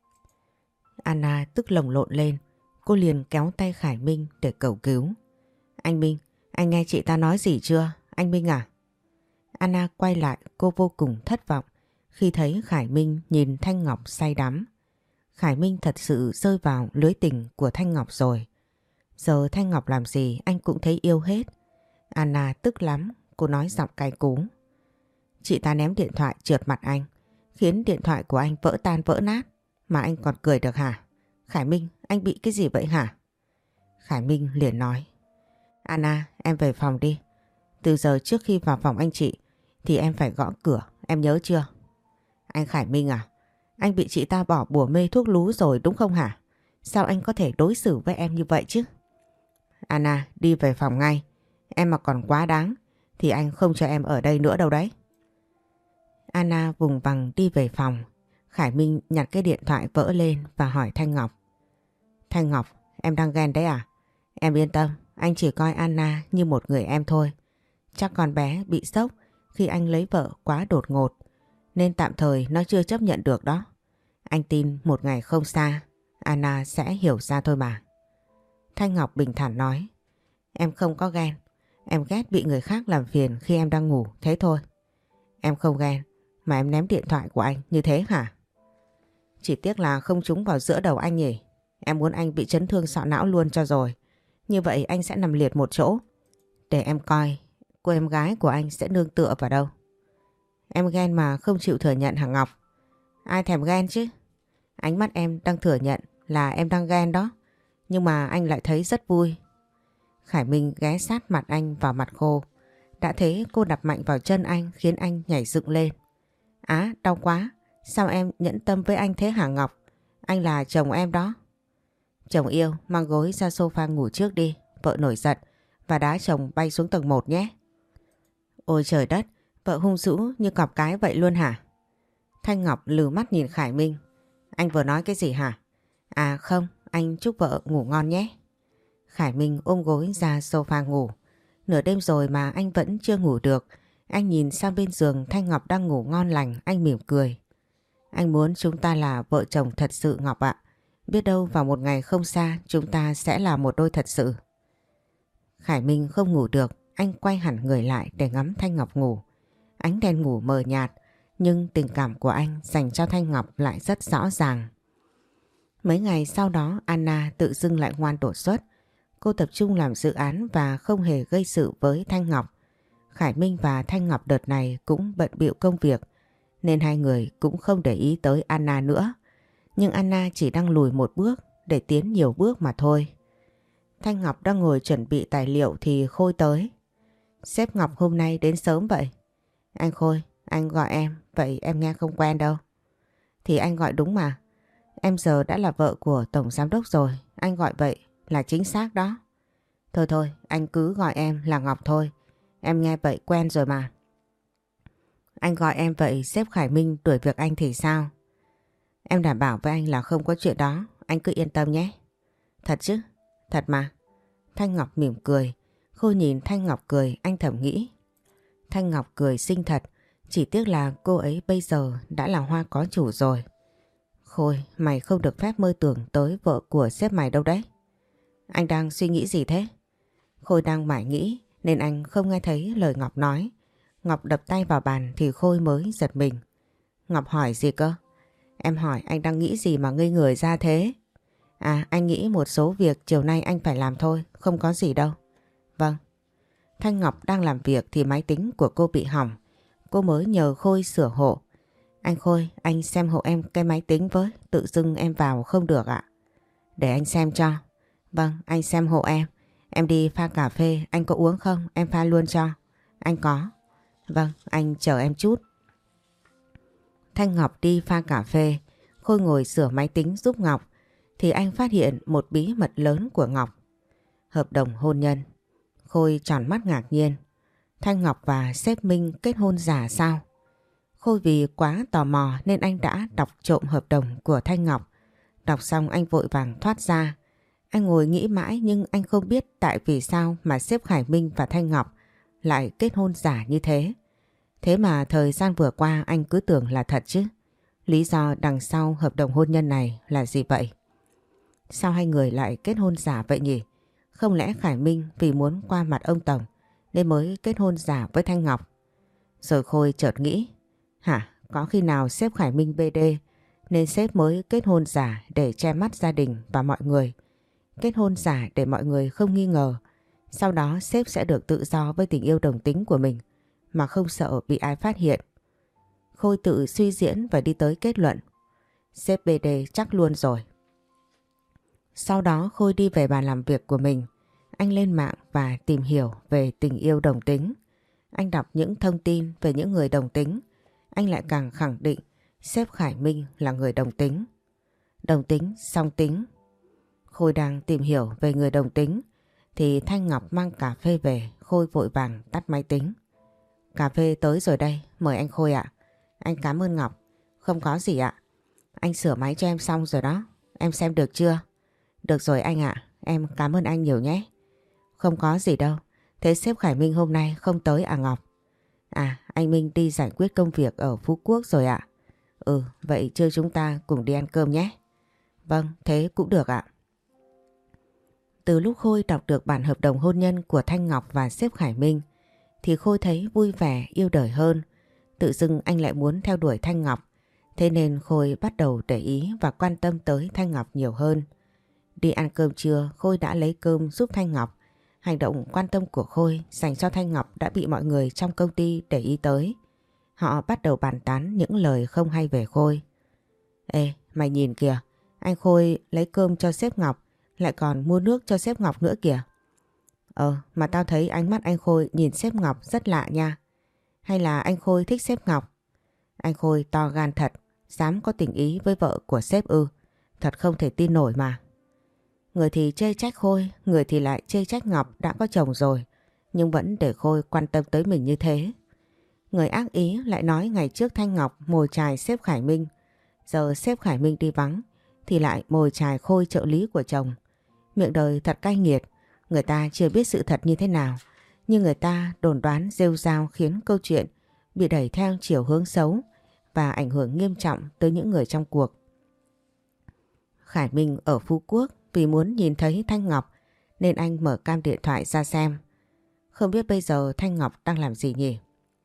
Anna tức lồng lộn lên. Cô liền kéo tay Khải Minh để cầu cứu. Anh Minh, anh nghe chị ta nói gì chưa? Anh Minh à? Anna quay lại, cô vô cùng thất vọng khi thấy Khải Minh nhìn Thanh Ngọc say đắm. Khải Minh thật sự rơi vào lưới tình của Thanh Ngọc rồi. Giờ Thanh Ngọc làm gì anh cũng thấy yêu hết. Anna tức lắm, cô nói giọng cay cú. Chị ta ném điện thoại trượt mặt anh, khiến điện thoại của anh vỡ tan vỡ nát, mà anh còn cười được hả? Khải Minh, anh bị cái gì vậy hả? Khải Minh liền nói: Anna, em về phòng đi. Từ giờ trước khi vào phòng anh chị thì em phải gõ cửa, em nhớ chưa? Anh Khải Minh à, anh bị chị ta bỏ bùa mê thuốc lú rồi đúng không hả? Sao anh có thể đối xử với em như vậy chứ? Anna, đi về phòng ngay. Em mà còn quá đáng thì anh không cho em ở đây nữa đâu đấy. Anna vùng vằng đi về phòng. Khải Minh nhặt cái điện thoại vỡ lên và hỏi Thanh Ngọc: Thanh Ngọc, em đang ghen đấy à? Em yên tâm, anh chỉ coi Anna như một người em thôi. Chắc con bé bị sốc khi anh lấy vợ quá đột ngột, nên tạm thời nó chưa chấp nhận được đó. Anh tin một ngày không xa, Anna sẽ hiểu ra thôi mà. Thanh Ngọc bình thản nói: Em không có ghen, em ghét bị người khác làm phiền khi em đang ngủ, thế thôi. Em không ghen, mà em ném điện thoại của anh như thế hả? Chỉ tiếc là không trúng vào giữa đầu anh nhỉ. Em muốn anh bị chấn thương sọ não luôn cho rồi. Như vậy anh sẽ nằm liệt một chỗ. Để em coi cô em gái của anh sẽ nương tựa vào đâu. Em ghen mà không chịu thừa nhận hả Ngọc? Ai thèm ghen chứ? Ánh mắt em đang thừa nhận là em đang ghen đó. Nhưng mà anh lại thấy rất vui. Khải Minh ghé sát mặt anh vào mặt cô. Đã thế cô đập mạnh vào chân anh khiến anh nhảy dựng lên. Á, đau quá. Sao em nhẫn tâm với anh thế hả Ngọc? Anh là chồng em đó. Chồng yêu, mang gối ra sofa ngủ trước đi. Vợ nổi giận và đá chồng bay xuống tầng một nhé. Ôi trời đất, vợ hung dữ như cọp cái vậy luôn hả? Thanh Ngọc lừ mắt nhìn Khải Minh. Anh vừa nói cái gì hả? À không, anh chúc vợ ngủ ngon nhé. Khải Minh ôm gối ra sofa ngủ. Nửa đêm rồi mà anh vẫn chưa ngủ được. Anh nhìn sang bên giường Thanh Ngọc đang ngủ ngon lành, anh mỉm cười. Anh muốn chúng ta là vợ chồng thật sự Ngọc ạ. Biết đâu vào một ngày không xa chúng ta sẽ là một đôi thật sự. Khải Minh không ngủ được, anh quay hẳn người lại để ngắm Thanh Ngọc ngủ. Ánh đèn ngủ mờ nhạt, nhưng tình cảm của anh dành cho Thanh Ngọc lại rất rõ ràng. Mấy ngày sau đó Anna tự dưng lại ngoan đột xuất. Cô tập trung làm dự án và không hề gây sự với Thanh Ngọc. Khải Minh và Thanh Ngọc đợt này cũng bận bịu công việc, nên hai người cũng không để ý tới Anna nữa. Nhưng Anna chỉ đang lùi một bước để tiến nhiều bước mà thôi. Thanh Ngọc đang ngồi chuẩn bị tài liệu thì Khôi tới. Sếp Ngọc hôm nay đến sớm vậy? Anh Khôi, anh gọi em, vậy em nghe không quen đâu. Thì anh gọi đúng mà. Em giờ đã là vợ của Tổng Giám đốc rồi, anh gọi vậy là chính xác đó. Thôi thôi, anh cứ gọi em là Ngọc thôi. Em nghe vậy quen rồi mà. Anh gọi em vậy sếp Khải Minh đuổi việc anh thì sao? Em đảm bảo với anh là không có chuyện đó, anh cứ yên tâm nhé. Thật chứ? Thật mà. Thanh Ngọc mỉm cười. Khôi nhìn Thanh Ngọc cười, anh thầm nghĩ. Thanh Ngọc cười xinh thật, chỉ tiếc là cô ấy bây giờ đã là hoa có chủ rồi. Khôi, mày không được phép mơ tưởng tới vợ của sếp mày đâu đấy. Anh đang suy nghĩ gì thế? Khôi đang mải nghĩ nên anh không nghe thấy lời Ngọc nói. Ngọc đập tay vào bàn thì Khôi mới giật mình. Ngọc hỏi gì cơ? Em hỏi anh đang nghĩ gì mà ngây người ra thế? À, anh nghĩ một số việc chiều nay anh phải làm thôi, không có gì đâu. Vâng. Thanh Ngọc đang làm việc thì máy tính của cô bị hỏng. Cô mới nhờ Khôi sửa hộ. Anh Khôi, anh xem hộ em cái máy tính với, tự dưng em vào không được ạ. Để anh xem cho. Vâng, anh xem hộ em. Em đi pha cà phê, anh có uống không? Em pha luôn cho. Anh có. Vâng, anh chờ em chút. Thanh Ngọc đi pha cà phê, Khôi ngồi sửa máy tính giúp Ngọc, thì anh phát hiện một bí mật lớn của Ngọc. Hợp đồng hôn nhân. Khôi tròn mắt ngạc nhiên. Thanh Ngọc và sếp Minh kết hôn giả sao? Khôi vì quá tò mò nên anh đã đọc trộm hợp đồng của Thanh Ngọc. Đọc xong anh vội vàng thoát ra. Anh ngồi nghĩ mãi nhưng anh không biết tại vì sao mà sếp Khải Minh và Thanh Ngọc lại kết hôn giả như thế. Thế mà thời gian vừa qua anh cứ tưởng là thật chứ. Lý do đằng sau hợp đồng hôn nhân này là gì vậy? Sao hai người lại kết hôn giả vậy nhỉ? Không lẽ Khải Minh vì muốn qua mặt ông Tổng nên mới kết hôn giả với Thanh Ngọc? Rồi Khôi chợt nghĩ. Hả? Có khi nào sếp Khải Minh bê đê nên sếp mới kết hôn giả để che mắt gia đình và mọi người? Kết hôn giả để mọi người không nghi ngờ. Sau đó sếp sẽ được tự do với tình yêu đồng tính của mình mà không sợ bị ai phát hiện. Khôi tự suy diễn và đi tới kết luận. Sếp bê đê chắc luôn rồi. Sau đó Khôi đi về bàn làm việc của mình. Anh lên mạng và tìm hiểu về tình yêu đồng tính. Anh đọc những thông tin về những người đồng tính. Anh lại càng khẳng định sếp Khải Minh là người đồng tính. Đồng tính, song tính. Khôi đang tìm hiểu về người đồng tính thì Thanh Ngọc mang cà phê về. Khôi vội vàng tắt máy tính. Cà phê tới rồi đây, mời anh Khôi ạ. Anh cảm ơn Ngọc. Không có gì ạ. Anh sửa máy cho em xong rồi đó. Em xem được chưa? Được rồi anh ạ, em cảm ơn anh nhiều nhé. Không có gì đâu. Thế sếp Khải Minh hôm nay không tới à Ngọc? À, anh Minh đi giải quyết công việc ở Phú Quốc rồi ạ. Ừ, vậy trưa chúng ta cùng đi ăn cơm nhé. Vâng, thế cũng được ạ. Từ lúc Khôi đọc được bản hợp đồng hôn nhân của Thanh Ngọc và sếp Khải Minh thì Khôi thấy vui vẻ, yêu đời hơn. Tự dưng anh lại muốn theo đuổi Thanh Ngọc. Thế nên Khôi bắt đầu để ý và quan tâm tới Thanh Ngọc nhiều hơn. Đi ăn cơm trưa, Khôi đã lấy cơm giúp Thanh Ngọc. Hành động quan tâm của Khôi dành cho Thanh Ngọc đã bị mọi người trong công ty để ý tới. Họ bắt đầu bàn tán những lời không hay về Khôi. Ê, mày nhìn kìa, anh Khôi lấy cơm cho sếp Ngọc, lại còn mua nước cho sếp Ngọc nữa kìa. Ờ, mà tao thấy ánh mắt anh Khôi nhìn sếp Ngọc rất lạ nha. Hay là anh Khôi thích sếp Ngọc? Anh Khôi to gan thật, dám có tình ý với vợ của sếp ư. Thật không thể tin nổi mà. Người thì chê trách Khôi, người thì lại chê trách Ngọc đã có chồng rồi, nhưng vẫn để Khôi quan tâm tới mình như thế. Người ác ý lại nói ngày trước Thanh Ngọc mồi chài sếp Khải Minh, giờ sếp Khải Minh đi vắng thì lại mồi chài Khôi trợ lý của chồng. Miệng đời thật cay nghiệt, người ta chưa biết sự thật như thế nào, nhưng người ta đồn đoán rêu rao khiến câu chuyện bị đẩy theo chiều hướng xấu và ảnh hưởng nghiêm trọng tới những người trong cuộc. Khải Minh ở Phú Quốc vì muốn nhìn thấy Thanh Ngọc nên anh mở cam điện thoại ra xem. Không biết bây giờ Thanh Ngọc đang làm gì nhỉ?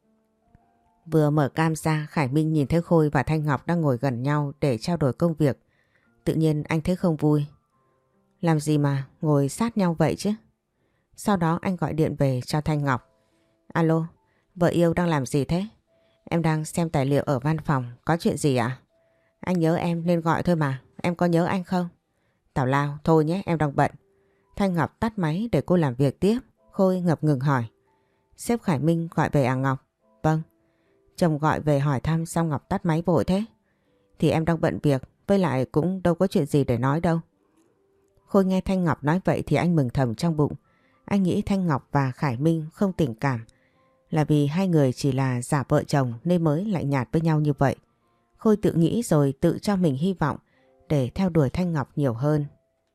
Vừa mở cam ra, Khải Minh nhìn thấy Khôi và Thanh Ngọc đang ngồi gần nhau để trao đổi công việc. Tự nhiên anh thấy không vui. Làm gì mà ngồi sát nhau vậy chứ? Sau đó anh gọi điện về cho Thanh Ngọc. Alo, vợ yêu đang làm gì thế? Em đang xem tài liệu ở văn phòng, có chuyện gì ạ? Anh nhớ em nên gọi thôi mà, em có nhớ anh không? Tào lao, thôi nhé, em đang bận. Thanh Ngọc tắt máy để cô làm việc tiếp. Khôi ngập ngừng hỏi. Sếp Khải Minh gọi về à Ngọc? Vâng. Chồng gọi về hỏi thăm sao Ngọc tắt máy vội thế? Thì em đang bận việc, với lại cũng đâu có chuyện gì để nói đâu. Khôi nghe Thanh Ngọc nói vậy thì anh mừng thầm trong bụng. Anh nghĩ Thanh Ngọc và Khải Minh không tình cảm, là vì hai người chỉ là giả vợ chồng nên mới lạnh nhạt với nhau như vậy. Khôi tự nghĩ rồi tự cho mình hy vọng để theo đuổi Thanh Ngọc nhiều hơn.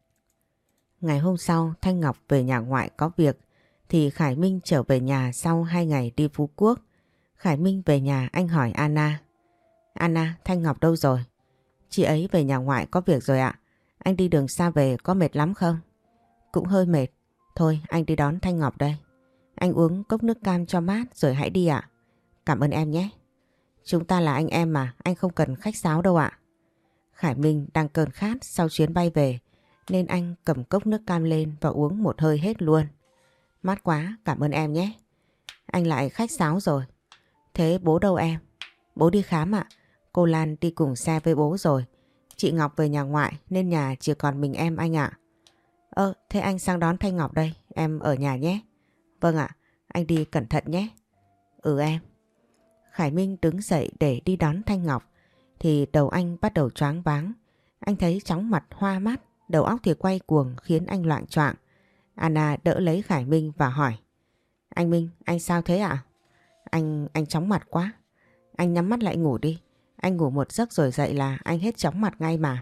Ngày hôm sau Thanh Ngọc về nhà ngoại có việc thì Khải Minh trở về nhà sau hai ngày đi Phú Quốc. Khải Minh về nhà anh hỏi Anna. Anna, Thanh Ngọc đâu rồi? Chị ấy về nhà ngoại có việc rồi ạ. Anh đi đường xa về có mệt lắm không? Cũng hơi mệt. Thôi anh đi đón Thanh Ngọc đây. Anh uống cốc nước cam cho mát rồi hãy đi ạ. Cảm ơn em nhé. Chúng ta là anh em mà, anh không cần khách sáo đâu ạ. Khải Minh đang cơn khát sau chuyến bay về nên anh cầm cốc nước cam lên và uống một hơi hết luôn. Mát quá, cảm ơn em nhé. Anh lại khách sáo rồi. Thế bố đâu em? Bố đi khám ạ. Cô Lan đi cùng xe với bố rồi. Chị Ngọc về nhà ngoại nên nhà chỉ còn mình em anh ạ. Ơ, thế anh sang đón Thanh Ngọc đây, em ở nhà nhé. Vâng ạ, anh đi cẩn thận nhé. Ừ em. Khải Minh đứng dậy để đi đón Thanh Ngọc thì đầu anh bắt đầu choáng váng. Anh thấy chóng mặt hoa mắt, đầu óc thì quay cuồng khiến anh loạng choạng. Anna đỡ lấy Khải Minh và hỏi. Anh Minh, anh sao thế ạ? Anh, anh chóng mặt quá. Anh nhắm mắt lại ngủ đi. Anh ngủ một giấc rồi dậy là anh hết chóng mặt ngay mà.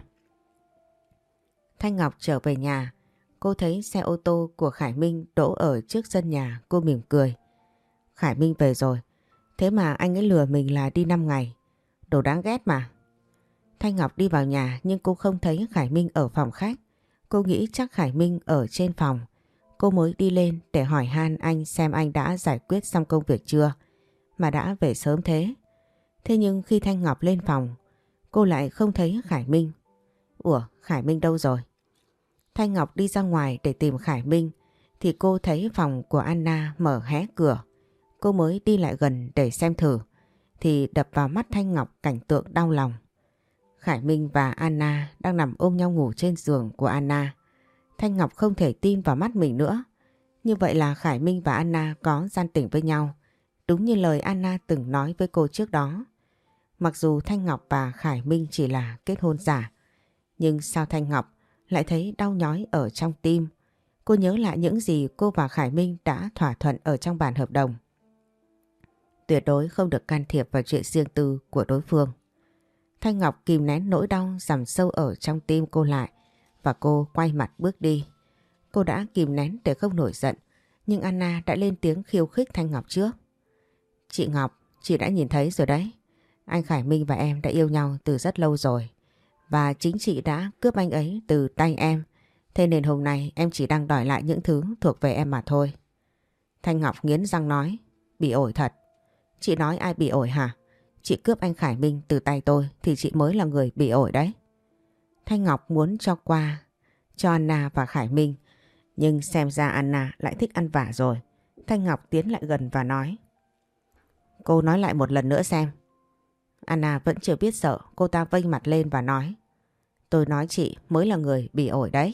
Thanh Ngọc trở về nhà. Cô thấy xe ô tô của Khải Minh đỗ ở trước sân nhà. Cô mỉm cười. Khải Minh về rồi. Thế mà anh ấy lừa mình là đi năm ngày. Đồ đáng ghét mà. Thanh Ngọc đi vào nhà nhưng cô không thấy Khải Minh ở phòng khách. Cô nghĩ chắc Khải Minh ở trên phòng. Cô mới đi lên để hỏi han anh xem anh đã giải quyết xong công việc chưa, mà đã về sớm thế. Thế nhưng khi Thanh Ngọc lên phòng, cô lại không thấy Khải Minh. Ủa, Khải Minh đâu rồi? Thanh Ngọc đi ra ngoài để tìm Khải Minh thì cô thấy phòng của Anna mở hé cửa. Cô mới đi lại gần để xem thử thì đập vào mắt Thanh Ngọc cảnh tượng đau lòng. Khải Minh và Anna đang nằm ôm nhau ngủ trên giường của Anna. Thanh Ngọc không thể tin vào mắt mình nữa. Như vậy là Khải Minh và Anna có gian tình với nhau, đúng như lời Anna từng nói với cô trước đó. Mặc dù Thanh Ngọc và Khải Minh chỉ là kết hôn giả, nhưng sao Thanh Ngọc lại thấy đau nhói ở trong tim. Cô nhớ lại những gì cô và Khải Minh đã thỏa thuận ở trong bản hợp đồng. Tuyệt đối không được can thiệp vào chuyện riêng tư của đối phương. Thanh Ngọc kìm nén nỗi đau dằm sâu ở trong tim cô lại và cô quay mặt bước đi. Cô đã kìm nén để không nổi giận, nhưng Anna đã lên tiếng khiêu khích Thanh Ngọc trước. Chị Ngọc, chị đã nhìn thấy rồi đấy. Anh Khải Minh và em đã yêu nhau từ rất lâu rồi. Và chính chị đã cướp anh ấy từ tay em. Thế nên hôm nay em chỉ đang đòi lại những thứ thuộc về em mà thôi. Thanh Ngọc nghiến răng nói. Bị ổi thật. Chị nói ai bị ổi hả? Chị cướp anh Khải Minh từ tay tôi thì chị mới là người bị ổi đấy. Thanh Ngọc muốn cho qua cho Anna và Khải Minh, nhưng xem ra Anna lại thích ăn vạ rồi. Thanh Ngọc tiến lại gần và nói. Cô nói lại một lần nữa xem. Anna vẫn chưa biết sợ, cô ta vênh mặt lên và nói. Tôi nói chị mới là người bị ổi đấy.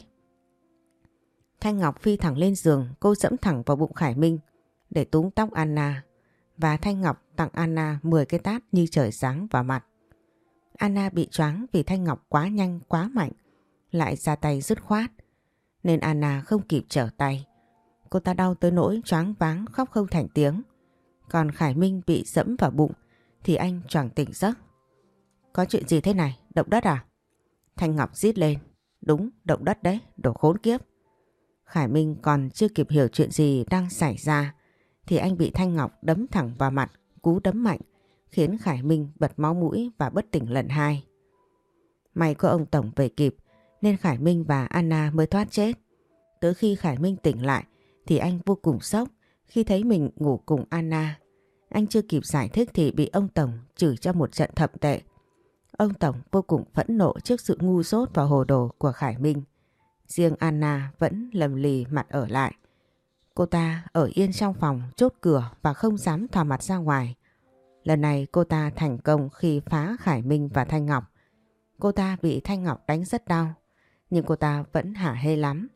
Thanh Ngọc phi thẳng lên giường, cô dẫm thẳng vào bụng Khải Minh để túm tóc Anna. Và Thanh Ngọc tặng Anna mười cái tát như trời giáng vào mặt. Anna bị choáng vì Thanh Ngọc quá nhanh quá mạnh, lại ra tay dứt khoát, nên Anna không kịp trở tay. Cô ta đau tới nỗi choáng váng khóc không thành tiếng. Còn Khải Minh bị dẫm vào bụng thì anh choàng tỉnh giấc. Có chuyện gì thế này? Động đất à? Thanh Ngọc rít lên. Đúng, động đất đấy, đồ khốn kiếp. Khải Minh còn chưa kịp hiểu chuyện gì đang xảy ra thì anh bị Thanh Ngọc đấm thẳng vào mặt, cú đấm mạnh khiến Khải Minh bật máu mũi và bất tỉnh lần hai. May có ông Tổng về kịp nên Khải Minh và Anna mới thoát chết. Tới khi Khải Minh tỉnh lại thì anh vô cùng sốc khi thấy mình ngủ cùng Anna. Anh chưa kịp giải thích thì bị ông Tổng chửi cho một trận thậm tệ. Ông Tổng vô cùng phẫn nộ trước sự ngu dốt và hồ đồ của Khải Minh. Riêng Anna vẫn lầm lì mặt ở lại. Cô ta ở yên trong phòng chốt cửa và không dám thò mặt ra ngoài. Lần này cô ta thành công khi phá Khải Minh và Thanh Ngọc. Cô ta bị Thanh Ngọc đánh rất đau, nhưng cô ta vẫn hả hê lắm.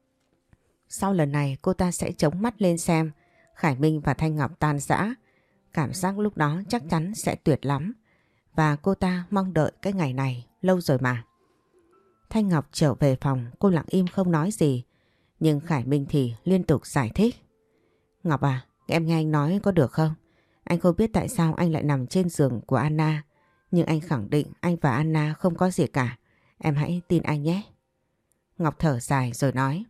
Sau lần này cô ta sẽ chống mắt lên xem Khải Minh và Thanh Ngọc tan rã. Cảm giác lúc đó chắc chắn sẽ tuyệt lắm. Và cô ta mong đợi cái ngày này lâu rồi mà. Thanh Ngọc trở về phòng, cô lặng im không nói gì. Nhưng Khải Minh thì liên tục giải thích. Ngọc à, em nghe anh nói có được không? Anh không biết tại sao anh lại nằm trên giường của Anna. Nhưng anh khẳng định anh và Anna không có gì cả. Em hãy tin anh nhé. Ngọc thở dài rồi nói.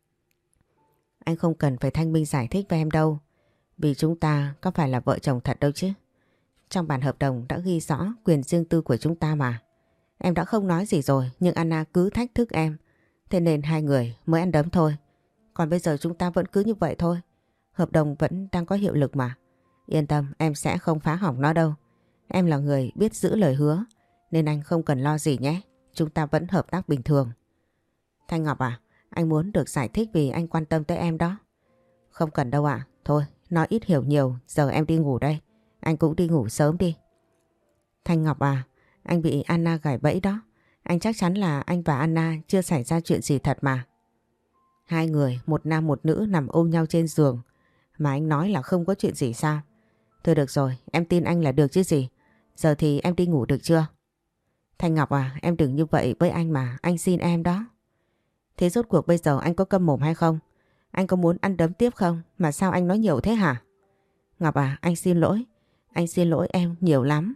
Anh không cần phải thanh minh giải thích với em đâu. Vì chúng ta có phải là vợ chồng thật đâu chứ. Trong bản hợp đồng đã ghi rõ quyền riêng tư của chúng ta mà. Em đã không nói gì rồi nhưng Anna cứ thách thức em. Thế nên hai người mới ăn đấm thôi. Còn bây giờ chúng ta vẫn cứ như vậy thôi. Hợp đồng vẫn đang có hiệu lực mà. Yên tâm, em sẽ không phá hỏng nó đâu. Em là người biết giữ lời hứa nên anh không cần lo gì nhé. Chúng ta vẫn hợp tác bình thường. Thanh Ngọc à, anh muốn được giải thích vì anh quan tâm tới em đó. Không cần đâu ạ. Thôi, nói ít hiểu nhiều, giờ em đi ngủ đây. Anh cũng đi ngủ sớm đi. Thanh Ngọc à, anh bị Anna gài bẫy đó. Anh chắc chắn là anh và Anna chưa xảy ra chuyện gì thật mà. Hai người, một nam một nữ nằm ôm nhau trên giường. Mà anh nói là không có chuyện gì sao? Thôi được rồi, em tin anh là được chứ gì. Giờ thì em đi ngủ được chưa? Thanh Ngọc à, em đừng như vậy với anh mà, anh xin em đó. Thế rốt cuộc bây giờ anh có câm mồm hay không? Anh có muốn ăn đấm tiếp không? Mà sao anh nói nhiều thế hả? Ngọc à, anh xin lỗi. Anh xin lỗi em nhiều lắm.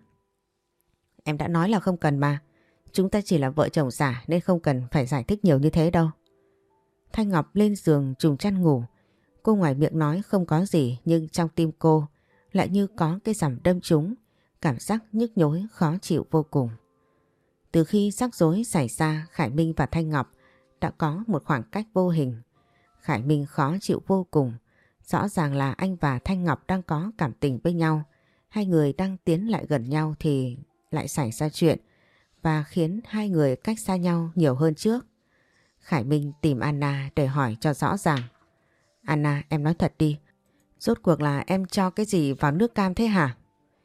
Em đã nói là không cần mà. Chúng ta chỉ là vợ chồng giả nên không cần phải giải thích nhiều như thế đâu. Thanh Ngọc lên giường trùm chăn ngủ. Cô ngoài miệng nói không có gì nhưng trong tim cô lại như có cái rằm đâm trúng. Cảm giác nhức nhối khó chịu vô cùng. Từ khi rắc rối xảy ra, Khải Minh và Thanh Ngọc đã có một khoảng cách vô hình. Khải Minh khó chịu vô cùng. Rõ ràng là anh và Thanh Ngọc đang có cảm tình với nhau. Hai người đang tiến lại gần nhau thì lại xảy ra chuyện và khiến hai người cách xa nhau nhiều hơn trước. Khải Minh tìm Anna để hỏi cho rõ ràng. Anna, em nói thật đi. Rốt cuộc là em cho cái gì vào nước cam thế hả?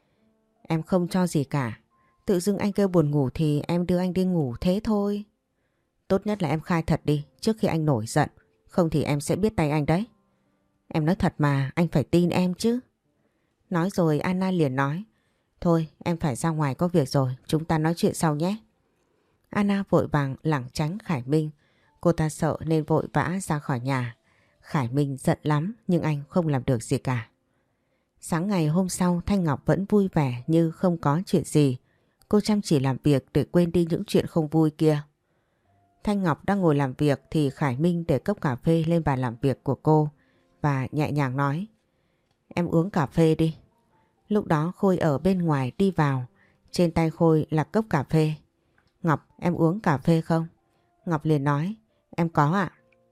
Em không cho gì cả. Tự dưng anh kêu buồn ngủ thì em đưa anh đi ngủ thế thôi. Tốt nhất là em khai thật đi trước khi anh nổi giận. Không thì em sẽ biết tay anh đấy. Em nói thật mà, anh phải tin em chứ. Nói rồi Anna liền nói. Thôi em phải ra ngoài có việc rồi, chúng ta nói chuyện sau nhé. Anna vội vàng lảng tránh Khải Minh. Cô ta sợ nên vội vã ra khỏi nhà. Khải Minh giận lắm nhưng anh không làm được gì cả. Sáng ngày hôm sau Thanh Ngọc vẫn vui vẻ như không có chuyện gì. Cô chăm chỉ làm việc để quên đi những chuyện không vui kia. Thanh Ngọc đang ngồi làm việc thì Khải Minh để cốc cà phê lên bàn làm việc của cô và nhẹ nhàng nói. Em uống cà phê đi. Lúc đó Khôi ở bên ngoài đi vào. Trên tay Khôi là cốc cà phê. Ngọc, em uống cà phê không? Ngọc liền nói. Em có ạ.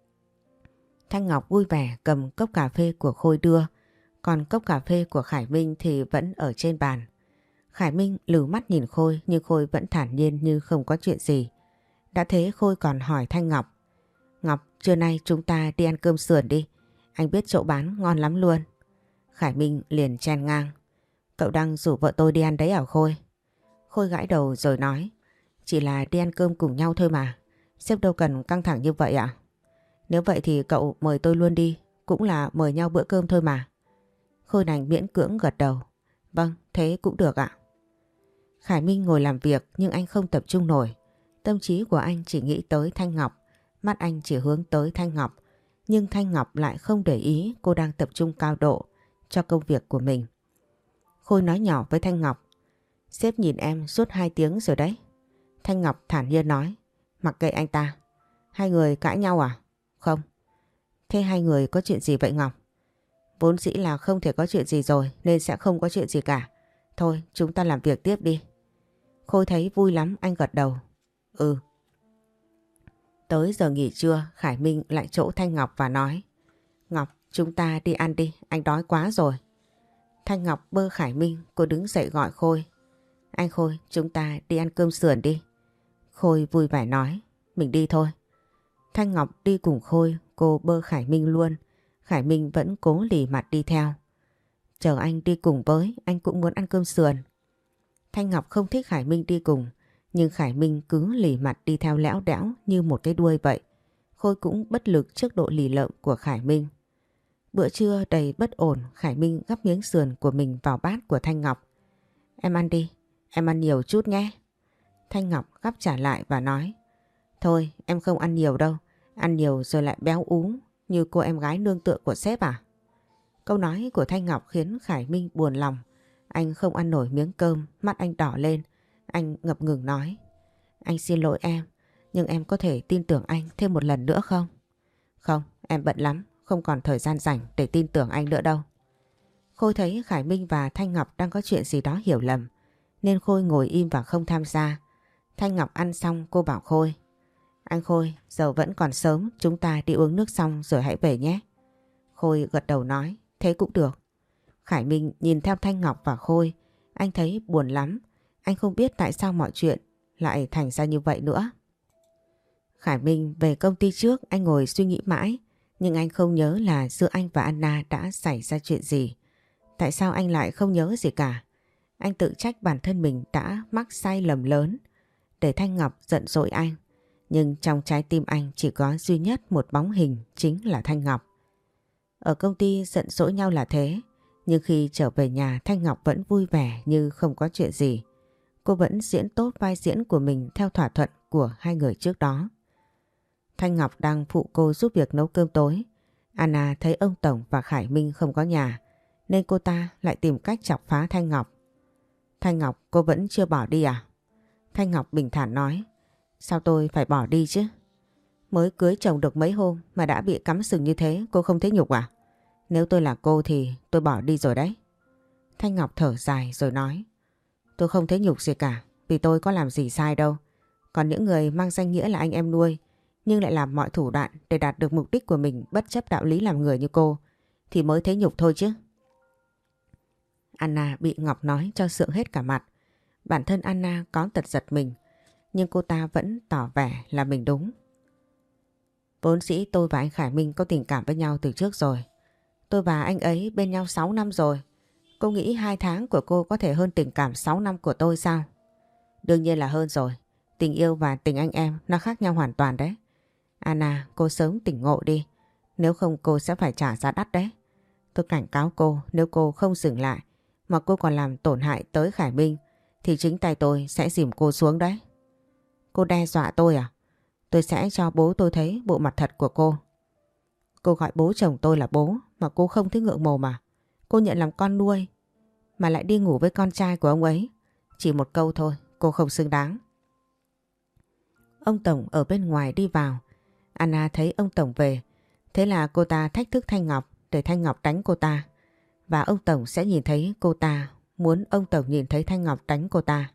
Thanh Ngọc vui vẻ cầm cốc cà phê của Khôi đưa. Còn cốc cà phê của Khải Minh thì vẫn ở trên bàn. Khải Minh lừ mắt nhìn Khôi nhưng Khôi vẫn thản nhiên như không có chuyện gì. Đã thế Khôi còn hỏi Thanh Ngọc. Ngọc, trưa nay chúng ta đi ăn cơm sườn đi. Anh biết chỗ bán ngon lắm luôn. Khải Minh liền chen ngang. Cậu đang rủ vợ tôi đi ăn đấy à Khôi? Khôi gãi đầu rồi nói. Chỉ là đi ăn cơm cùng nhau thôi mà. Sếp đâu cần căng thẳng như vậy ạ. Nếu vậy thì cậu mời tôi luôn đi. Cũng là mời nhau bữa cơm thôi mà. Khôi đành miễn cưỡng gật đầu. Vâng, thế cũng được ạ. Khải Minh ngồi làm việc nhưng anh không tập trung nổi. Tâm trí của anh chỉ nghĩ tới Thanh Ngọc. Mắt anh chỉ hướng tới Thanh Ngọc. Nhưng Thanh Ngọc lại không để ý cô đang tập trung cao độ cho công việc của mình. Khôi nói nhỏ với Thanh Ngọc. Sếp nhìn em suốt hai tiếng rồi đấy. Thanh Ngọc thản nhiên nói. Mặc kệ anh ta. Hai người cãi nhau à? Không. Thế hai người có chuyện gì vậy Ngọc? Vốn dĩ là không thể có chuyện gì rồi nên sẽ không có chuyện gì cả. Thôi chúng ta làm việc tiếp đi. Khôi thấy vui lắm anh gật đầu. Ừ. Tới giờ nghỉ trưa Khải Minh lại chỗ Thanh Ngọc và nói. Ngọc chúng ta đi ăn đi, anh đói quá rồi. Thanh Ngọc bơ Khải Minh, cô đứng dậy gọi Khôi. Anh Khôi, chúng ta đi ăn cơm sườn đi. Khôi vui vẻ nói, mình đi thôi. Thanh Ngọc đi cùng Khôi, cô bơ Khải Minh luôn. Khải Minh vẫn cố lì mặt đi theo. Chờ anh đi cùng với, anh cũng muốn ăn cơm sườn. Thanh Ngọc không thích Khải Minh đi cùng, Nhưng Khải Minh cứ lì mặt đi theo lẽo đẽo như một cái đuôi vậy. Khôi cũng bất lực trước độ lì lợm của Khải Minh. Bữa trưa đầy bất ổn, Khải Minh gắp miếng sườn của mình vào bát của Thanh Ngọc. Em ăn đi, em ăn nhiều chút nhé. Thanh Ngọc gắp trả lại và nói. Thôi em không ăn nhiều đâu, ăn nhiều rồi lại béo ú như cô em gái nương tựa của sếp à? Câu nói của Thanh Ngọc khiến Khải Minh buồn lòng. Anh không ăn nổi miếng cơm, mắt anh đỏ lên. Anh ngập ngừng nói. Anh xin lỗi em, nhưng em có thể tin tưởng anh thêm một lần nữa không? Không, em bận lắm, không còn thời gian rảnh để tin tưởng anh nữa đâu. Khôi thấy Khải Minh và Thanh Ngọc đang có chuyện gì đó hiểu lầm, nên Khôi ngồi im và không tham gia. Thanh Ngọc ăn xong cô bảo Khôi. Anh Khôi, giờ vẫn còn sớm, chúng ta đi uống nước xong rồi hãy về nhé. Khôi gật đầu nói, thế cũng được. Khải Minh nhìn theo Thanh Ngọc và Khôi, anh thấy buồn lắm. Anh không biết tại sao mọi chuyện lại thành ra như vậy nữa. Khải Minh về công ty trước, anh ngồi suy nghĩ mãi, nhưng anh không nhớ là giữa anh và Anna đã xảy ra chuyện gì. Tại sao anh lại không nhớ gì cả? Anh tự trách bản thân mình đã mắc sai lầm lớn để Thanh Ngọc giận dỗi anh. Nhưng trong trái tim anh chỉ có duy nhất một bóng hình, chính là Thanh Ngọc. Ở công ty giận dỗi nhau là thế, nhưng khi trở về nhà Thanh Ngọc vẫn vui vẻ như không có chuyện gì. Cô vẫn diễn tốt vai diễn của mình theo thỏa thuận của hai người trước đó. Thanh Ngọc đang phụ cô giúp việc nấu cơm tối. Anna thấy ông Tổng và Khải Minh không có nhà, nên cô ta lại tìm cách chọc phá Thanh Ngọc. Thanh Ngọc, cô vẫn chưa bỏ đi à? Thanh Ngọc bình thản nói. Sao tôi phải bỏ đi chứ? Mới cưới chồng được mấy hôm mà đã bị cắm sừng như thế, cô không thấy nhục à? Nếu tôi là cô thì tôi bỏ đi rồi đấy. Thanh Ngọc thở dài rồi nói. Tôi không thấy nhục gì cả, vì tôi có làm gì sai đâu. Còn những người mang danh nghĩa là anh em nuôi, nhưng lại làm mọi thủ đoạn để đạt được mục đích của mình bất chấp đạo lý làm người như cô, thì mới thấy nhục thôi chứ. Anna bị Ngọc nói cho sượng hết cả mặt. Bản thân Anna có tật giật mình, nhưng cô ta vẫn tỏ vẻ là mình đúng. Vốn dĩ tôi và anh Khải Minh có tình cảm với nhau từ trước rồi. Tôi và anh ấy bên nhau sáu năm rồi. Cô nghĩ hai tháng của cô có thể hơn tình cảm sáu năm của tôi sao? Đương nhiên là hơn rồi. Tình yêu và tình anh em nó khác nhau hoàn toàn đấy. Anna, cô sớm tỉnh ngộ đi. Nếu không cô sẽ phải trả giá đắt đấy. Tôi cảnh cáo cô, nếu cô không dừng lại mà cô còn làm tổn hại tới Khải Minh thì chính tay tôi sẽ dìm cô xuống đấy. Cô đe dọa tôi à? Tôi sẽ cho bố tôi thấy bộ mặt thật của cô. Cô gọi bố chồng tôi là bố mà cô không thấy ngượng mồm mà. Cô nhận làm con nuôi mà lại đi ngủ với con trai của ông ấy. Chỉ một câu thôi, cô không xứng đáng. Ông Tổng ở bên ngoài đi vào. Anna thấy ông Tổng về, thế là cô ta thách thức Thanh Ngọc để Thanh Ngọc đánh cô ta. Và ông Tổng sẽ nhìn thấy cô ta, muốn ông Tổng nhìn thấy Thanh Ngọc đánh cô ta.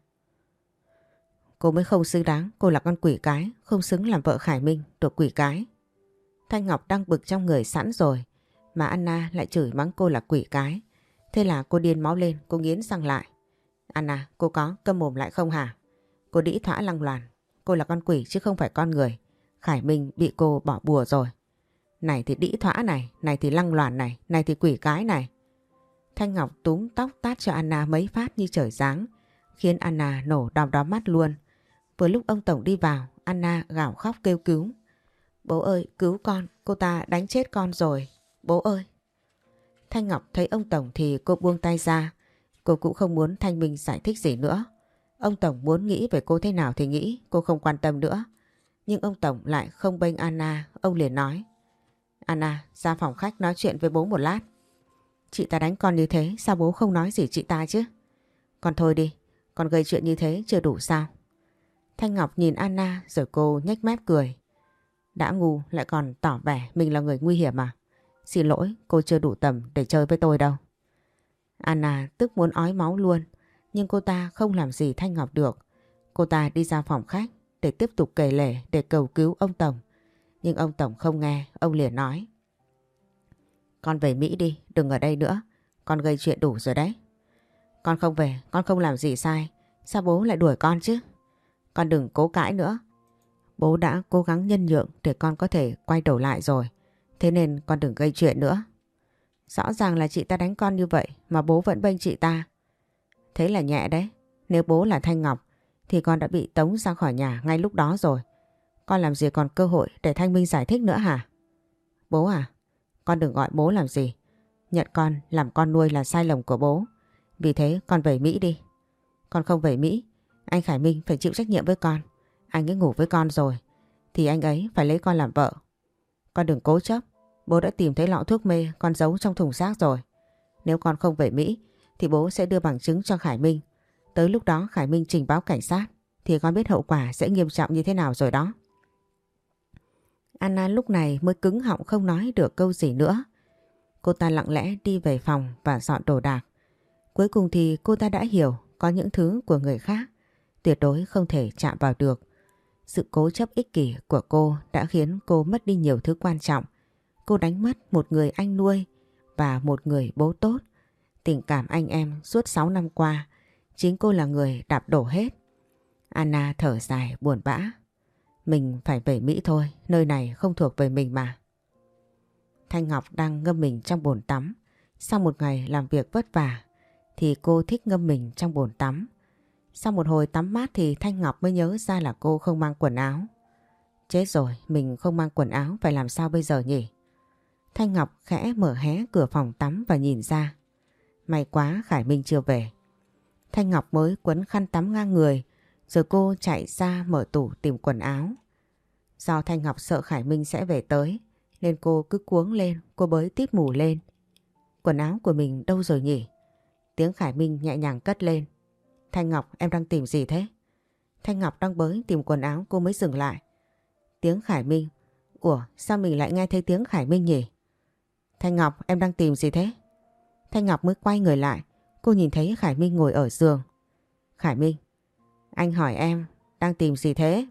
Cô mới không xứng đáng, cô là con quỷ cái, không xứng làm vợ Khải Minh, đồ quỷ cái. Thanh Ngọc đang bực trong người sẵn rồi, mà Anna lại chửi mắng cô là quỷ cái. Thế là cô điên máu lên, cô nghiến răng lại. Anna, cô có câm mồm lại không hả? Cô đĩ thỏa lăng loàn, cô là con quỷ chứ không phải con người. Khải Minh bị cô bỏ bùa rồi. Này thì đĩ thỏa này, này thì lăng loàn này, này thì quỷ cái này. Thanh Ngọc túm tóc tát cho Anna mấy phát như trời giáng, khiến Anna nổ đom đóm mắt luôn. Vừa lúc ông Tổng đi vào, Anna gào khóc kêu cứu. Bố ơi, cứu con, cô ta đánh chết con rồi. Bố ơi. Thanh Ngọc thấy ông Tổng thì cô buông tay ra. Cô cũng không muốn Thanh Minh giải thích gì nữa. Ông Tổng muốn nghĩ về cô thế nào thì nghĩ, cô không quan tâm nữa. Nhưng ông Tổng lại không bênh Anna, ông liền nói. Anna, ra phòng khách nói chuyện với bố một lát. Chị ta đánh con như thế, sao bố không nói gì chị ta chứ? Con thôi đi, con gây chuyện như thế chưa đủ sao? Thanh Ngọc nhìn Anna rồi cô nhếch mép cười. Đã ngu lại còn tỏ vẻ mình là người nguy hiểm à? Xin lỗi, cô chưa đủ tầm để chơi với tôi đâu. Anna tức muốn ói máu luôn, nhưng cô ta không làm gì Thanh Ngọc được. Cô ta đi ra phòng khách để tiếp tục kể lể để cầu cứu ông Tổng. Nhưng ông Tổng không nghe, ông liền nói. Con về Mỹ đi, đừng ở đây nữa. Con gây chuyện đủ rồi đấy. Con không về, con không làm gì sai. Sao bố lại đuổi con chứ? Con đừng cố cãi nữa. Bố đã cố gắng nhân nhượng để con có thể quay đầu lại rồi. Thế nên con đừng gây chuyện nữa. Rõ ràng là chị ta đánh con như vậy mà bố vẫn bênh chị ta. Thế là nhẹ đấy. Nếu bố là Thanh Ngọc thì con đã bị tống ra khỏi nhà ngay lúc đó rồi. Con làm gì còn cơ hội để Thanh Minh giải thích nữa hả? Bố à, con đừng gọi bố làm gì. Nhận con làm con nuôi là sai lầm của bố. Vì thế con về Mỹ đi. Con không về Mỹ, anh Khải Minh phải chịu trách nhiệm với con. Anh ấy ngủ với con rồi thì anh ấy phải lấy con làm vợ. Con đừng cố chấp. Bố đã tìm thấy lọ thuốc mê con giấu trong thùng rác rồi. Nếu con không về Mỹ thì bố sẽ đưa bằng chứng cho Khải Minh. Tới lúc đó Khải Minh trình báo cảnh sát thì con biết hậu quả sẽ nghiêm trọng như thế nào rồi đó. Anna lúc này mới cứng họng không nói được câu gì nữa. Cô ta lặng lẽ đi về phòng và dọn đồ đạc. Cuối cùng thì cô ta đã hiểu có những thứ của người khác tuyệt đối không thể chạm vào được. Sự cố chấp ích kỷ của cô đã khiến cô mất đi nhiều thứ quan trọng. Cô đánh mất một người anh nuôi và một người bố tốt. Tình cảm anh em suốt sáu năm qua, chính cô là người đạp đổ hết. Anna thở dài buồn bã. Mình phải về Mỹ thôi, nơi này không thuộc về mình mà. Thanh Ngọc đang ngâm mình trong bồn tắm. Sau một ngày làm việc vất vả thì cô thích ngâm mình trong bồn tắm. Sau một hồi tắm mát thì Thanh Ngọc mới nhớ ra là cô không mang quần áo. Chết rồi, mình không mang quần áo phải làm sao bây giờ nhỉ? Thanh Ngọc khẽ mở hé cửa phòng tắm và nhìn ra. May quá Khải Minh chưa về. Thanh Ngọc mới quấn khăn tắm ngang người rồi cô chạy ra mở tủ tìm quần áo. Do Thanh Ngọc sợ Khải Minh sẽ về tới nên cô cứ cuống lên, cô bới tít mù lên. Quần áo của mình đâu rồi nhỉ? Tiếng Khải Minh nhẹ nhàng cất lên. Thanh Ngọc, em đang tìm gì thế? Thanh Ngọc đang bới tìm quần áo cô mới dừng lại. Tiếng Khải Minh. Ủa, sao mình lại nghe thấy tiếng Khải Minh nhỉ? Thanh Ngọc, em đang tìm gì thế? Thanh Ngọc mới quay người lại. Cô nhìn thấy Khải Minh ngồi ở giường. Khải Minh, anh hỏi em đang tìm gì thế?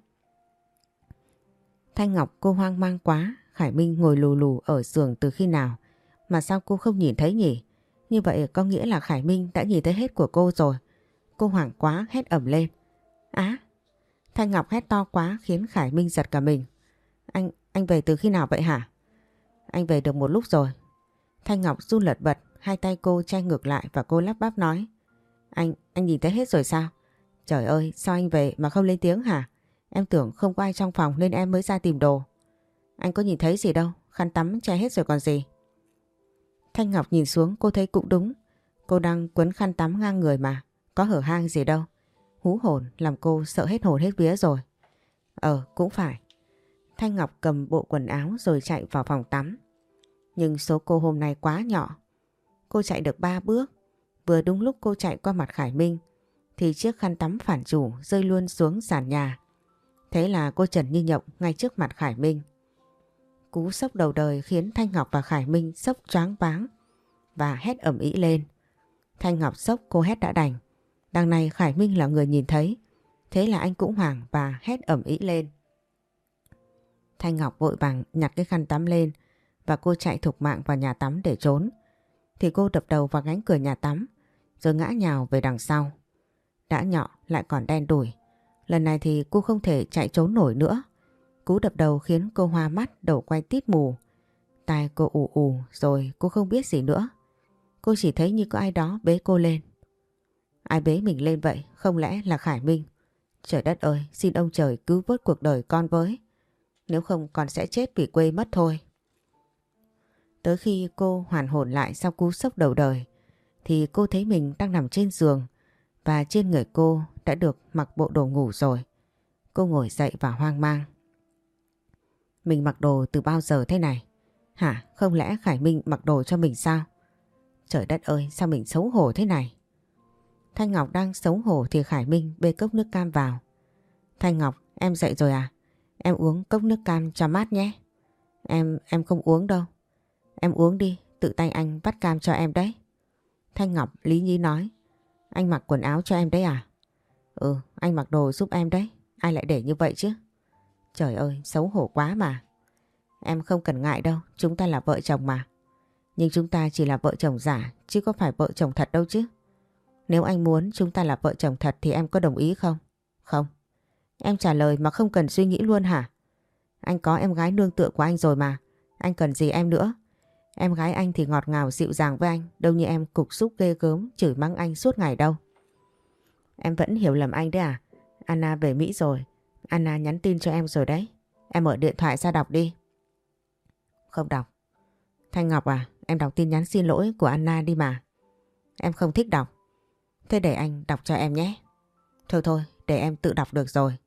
Thanh Ngọc cô hoang mang quá. Khải Minh ngồi lù lù ở giường từ khi nào mà sao cô không nhìn thấy nhỉ? Như vậy có nghĩa là Khải Minh đã nhìn thấy hết của cô rồi. Cô hoảng quá hét ầm lên. Á! Thanh Ngọc hét to quá khiến Khải Minh giật cả mình. Anh, anh về từ khi nào vậy hả? Anh về được một lúc rồi. Thanh Ngọc run lật bật, hai tay cô che ngược lại và cô lắp bắp nói. Anh, anh nhìn thấy hết rồi sao? Trời ơi, sao anh về mà không lên tiếng hả? Em tưởng không có ai trong phòng nên em mới ra tìm đồ. Anh có nhìn thấy gì đâu, khăn tắm che hết rồi còn gì. Thanh Ngọc nhìn xuống cô thấy cũng đúng. Cô đang quấn khăn tắm ngang người mà, có hở hang gì đâu. Hú hồn làm cô sợ hết hồn hết vía rồi. Ờ, cũng phải. Thanh Ngọc cầm bộ quần áo rồi chạy vào phòng tắm. Nhưng số cô hôm nay quá nhỏ. Cô chạy được ba bước. Vừa đúng lúc cô chạy qua mặt Khải Minh thì chiếc khăn tắm phản chủ rơi luôn xuống sàn nhà. Thế là cô trần như nhộng ngay trước mặt Khải Minh. Cú sốc đầu đời khiến Thanh Ngọc và Khải Minh sốc choáng váng và hét ầm ĩ lên. Thanh Ngọc sốc cô hét đã đành. Đằng này Khải Minh là người nhìn thấy. Thế là anh cũng hoảng và hét ầm ĩ lên. Thanh Ngọc vội vàng nhặt cái khăn tắm lên và cô chạy thục mạng vào nhà tắm để trốn. Thì cô đập đầu vào cánh cửa nhà tắm rồi ngã nhào về đằng sau. Đã nhọ lại còn đen đủi. Lần này thì cô không thể chạy trốn nổi nữa. Cú đập đầu khiến cô hoa mắt, đầu quay tít mù. Tai cô ù ù rồi cô không biết gì nữa. Cô chỉ thấy như có ai đó bế cô lên. Ai bế mình lên vậy? Không lẽ là Khải Minh? Trời đất ơi, xin ông trời cứu vớt cuộc đời con với. Nếu không con sẽ chết vì quê mất thôi. Tới khi cô hoàn hồn lại sau cú sốc đầu đời thì cô thấy mình đang nằm trên giường và trên người cô đã được mặc bộ đồ ngủ rồi. Cô ngồi dậy và hoang mang. Mình mặc đồ từ bao giờ thế này? Hả? Không lẽ Khải Minh mặc đồ cho mình sao? Trời đất ơi, sao mình xấu hổ thế này? Thanh Ngọc đang xấu hổ thì Khải Minh bê cốc nước cam vào. Thanh Ngọc, em dậy rồi à? Em uống cốc nước cam cho mát nhé. Em, em không uống đâu. Em uống đi, tự tay anh vắt cam cho em đấy. Thanh Ngọc lý nhí nói. Anh mặc quần áo cho em đấy à? Ừ, anh mặc đồ giúp em đấy. Ai lại để như vậy chứ? Trời ơi, xấu hổ quá mà. Em không cần ngại đâu, chúng ta là vợ chồng mà. Nhưng chúng ta chỉ là vợ chồng giả, chứ có phải vợ chồng thật đâu chứ. Nếu anh muốn chúng ta là vợ chồng thật thì em có đồng ý không? Không. Em trả lời mà không cần suy nghĩ luôn hả? Anh có em gái nương tựa của anh rồi mà. Anh cần gì em nữa? Em gái anh thì ngọt ngào dịu dàng với anh. Đâu như em cục xúc ghê gớm chửi mắng anh suốt ngày đâu. Em vẫn hiểu lầm anh đấy à? Anna về Mỹ rồi. Anna nhắn tin cho em rồi đấy. Em mở điện thoại ra đọc đi. Không đọc. Thanh Ngọc à, em đọc tin nhắn xin lỗi của Anna đi mà. Em không thích đọc. Thế để anh đọc cho em nhé. Thôi thôi, để em tự đọc được rồi.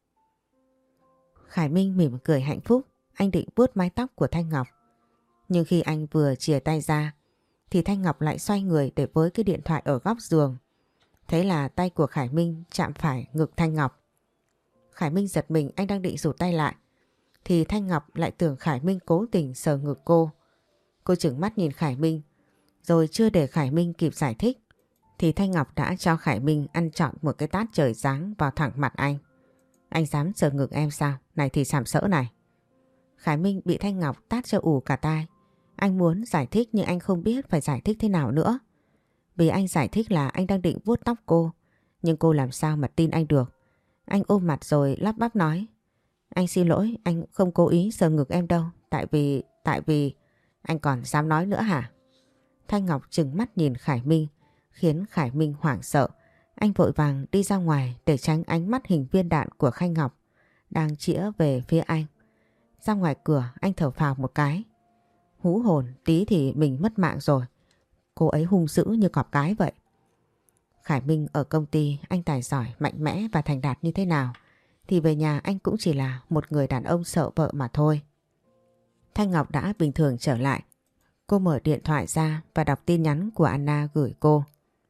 Khải Minh mỉm cười hạnh phúc. Anh định vuốt mái tóc của Thanh Ngọc. Nhưng khi anh vừa chìa tay ra thì Thanh Ngọc lại xoay người để với cái điện thoại ở góc giường. Thế là tay của Khải Minh chạm phải ngực Thanh Ngọc. Khải Minh giật mình, anh đang định rụt tay lại thì Thanh Ngọc lại tưởng Khải Minh cố tình sờ ngực cô. Cô trừng mắt nhìn Khải Minh, rồi chưa để Khải Minh kịp giải thích thì Thanh Ngọc đã cho Khải Minh ăn trọn một cái tát trời giáng vào thẳng mặt anh. Anh dám sờ ngực em sao? Này thì sàm sỡ này. Khải Minh bị Thanh Ngọc tát cho ù cả tai. Anh muốn giải thích nhưng anh không biết phải giải thích thế nào nữa. Vì anh giải thích là anh đang định vuốt tóc cô, nhưng cô làm sao mà tin anh được. Anh ôm mặt rồi lắp bắp nói: Anh xin lỗi, anh không cố ý sờ ngực em đâu. Tại vì, tại vì... Anh còn dám nói nữa hả? Thanh Ngọc trừng mắt nhìn Khải Minh, khiến Khải Minh hoảng sợ. Anh vội vàng đi ra ngoài để tránh ánh mắt hình viên đạn của Thanh Ngọc đang chĩa về phía anh. Ra ngoài cửa anh thở phào một cái. Hú hồn, tí thì mình mất mạng rồi. Cô ấy hung dữ như cọp cái vậy. Khải Minh ở công ty, anh tài giỏi, mạnh mẽ và thành đạt như thế nào thì về nhà anh cũng chỉ là một người đàn ông sợ vợ mà thôi. Thanh Ngọc đã bình thường trở lại. Cô mở điện thoại ra và đọc tin nhắn của Anna gửi cô.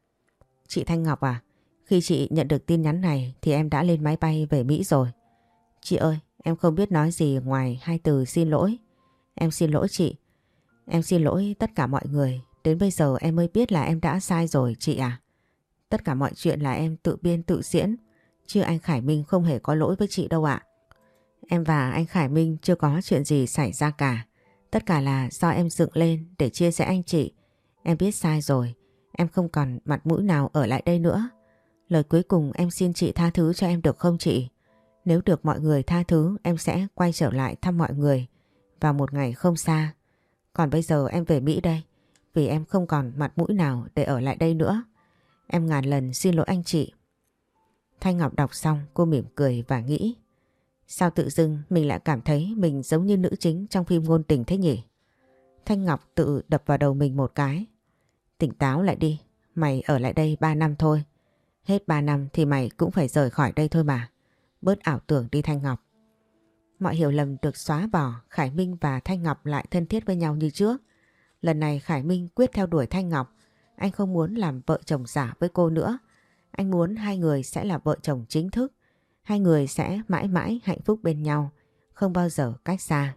Chị Thanh Ngọc à, khi chị nhận được tin nhắn này thì em đã lên máy bay về Mỹ rồi. Chị ơi, em không biết nói gì ngoài hai từ xin lỗi. Em xin lỗi chị. Em xin lỗi tất cả mọi người. Đến bây giờ em mới biết là em đã sai rồi chị à. Tất cả mọi chuyện là em tự biên tự diễn, chứ anh Khải Minh không hề có lỗi với chị đâu ạ. Em và anh Khải Minh chưa có chuyện gì xảy ra cả. Tất cả là do em dựng lên để chia sẻ anh chị. Em biết sai rồi. Em không còn mặt mũi nào ở lại đây nữa. Lời cuối cùng em xin chị tha thứ cho em được không chị? Nếu được mọi người tha thứ em sẽ quay trở lại thăm mọi người vào một ngày không xa. Còn bây giờ em về Mỹ đây, vì em không còn mặt mũi nào để ở lại đây nữa. Em ngàn lần xin lỗi anh chị. Thanh Ngọc đọc xong cô mỉm cười và nghĩ: Sao tự dưng mình lại cảm thấy mình giống như nữ chính trong phim ngôn tình thế nhỉ? Thanh Ngọc tự đập vào đầu mình một cái. Tỉnh táo lại đi, mày ở lại đây ba năm thôi. Hết ba năm thì mày cũng phải rời khỏi đây thôi mà. Bớt ảo tưởng đi Thanh Ngọc. Mọi hiểu lầm được xóa bỏ, Khải Minh và Thanh Ngọc lại thân thiết với nhau như trước. Lần này Khải Minh quyết theo đuổi Thanh Ngọc. Anh không muốn làm vợ chồng giả với cô nữa. Anh muốn hai người sẽ là vợ chồng chính thức. Hai người sẽ mãi mãi hạnh phúc bên nhau, không bao giờ cách xa.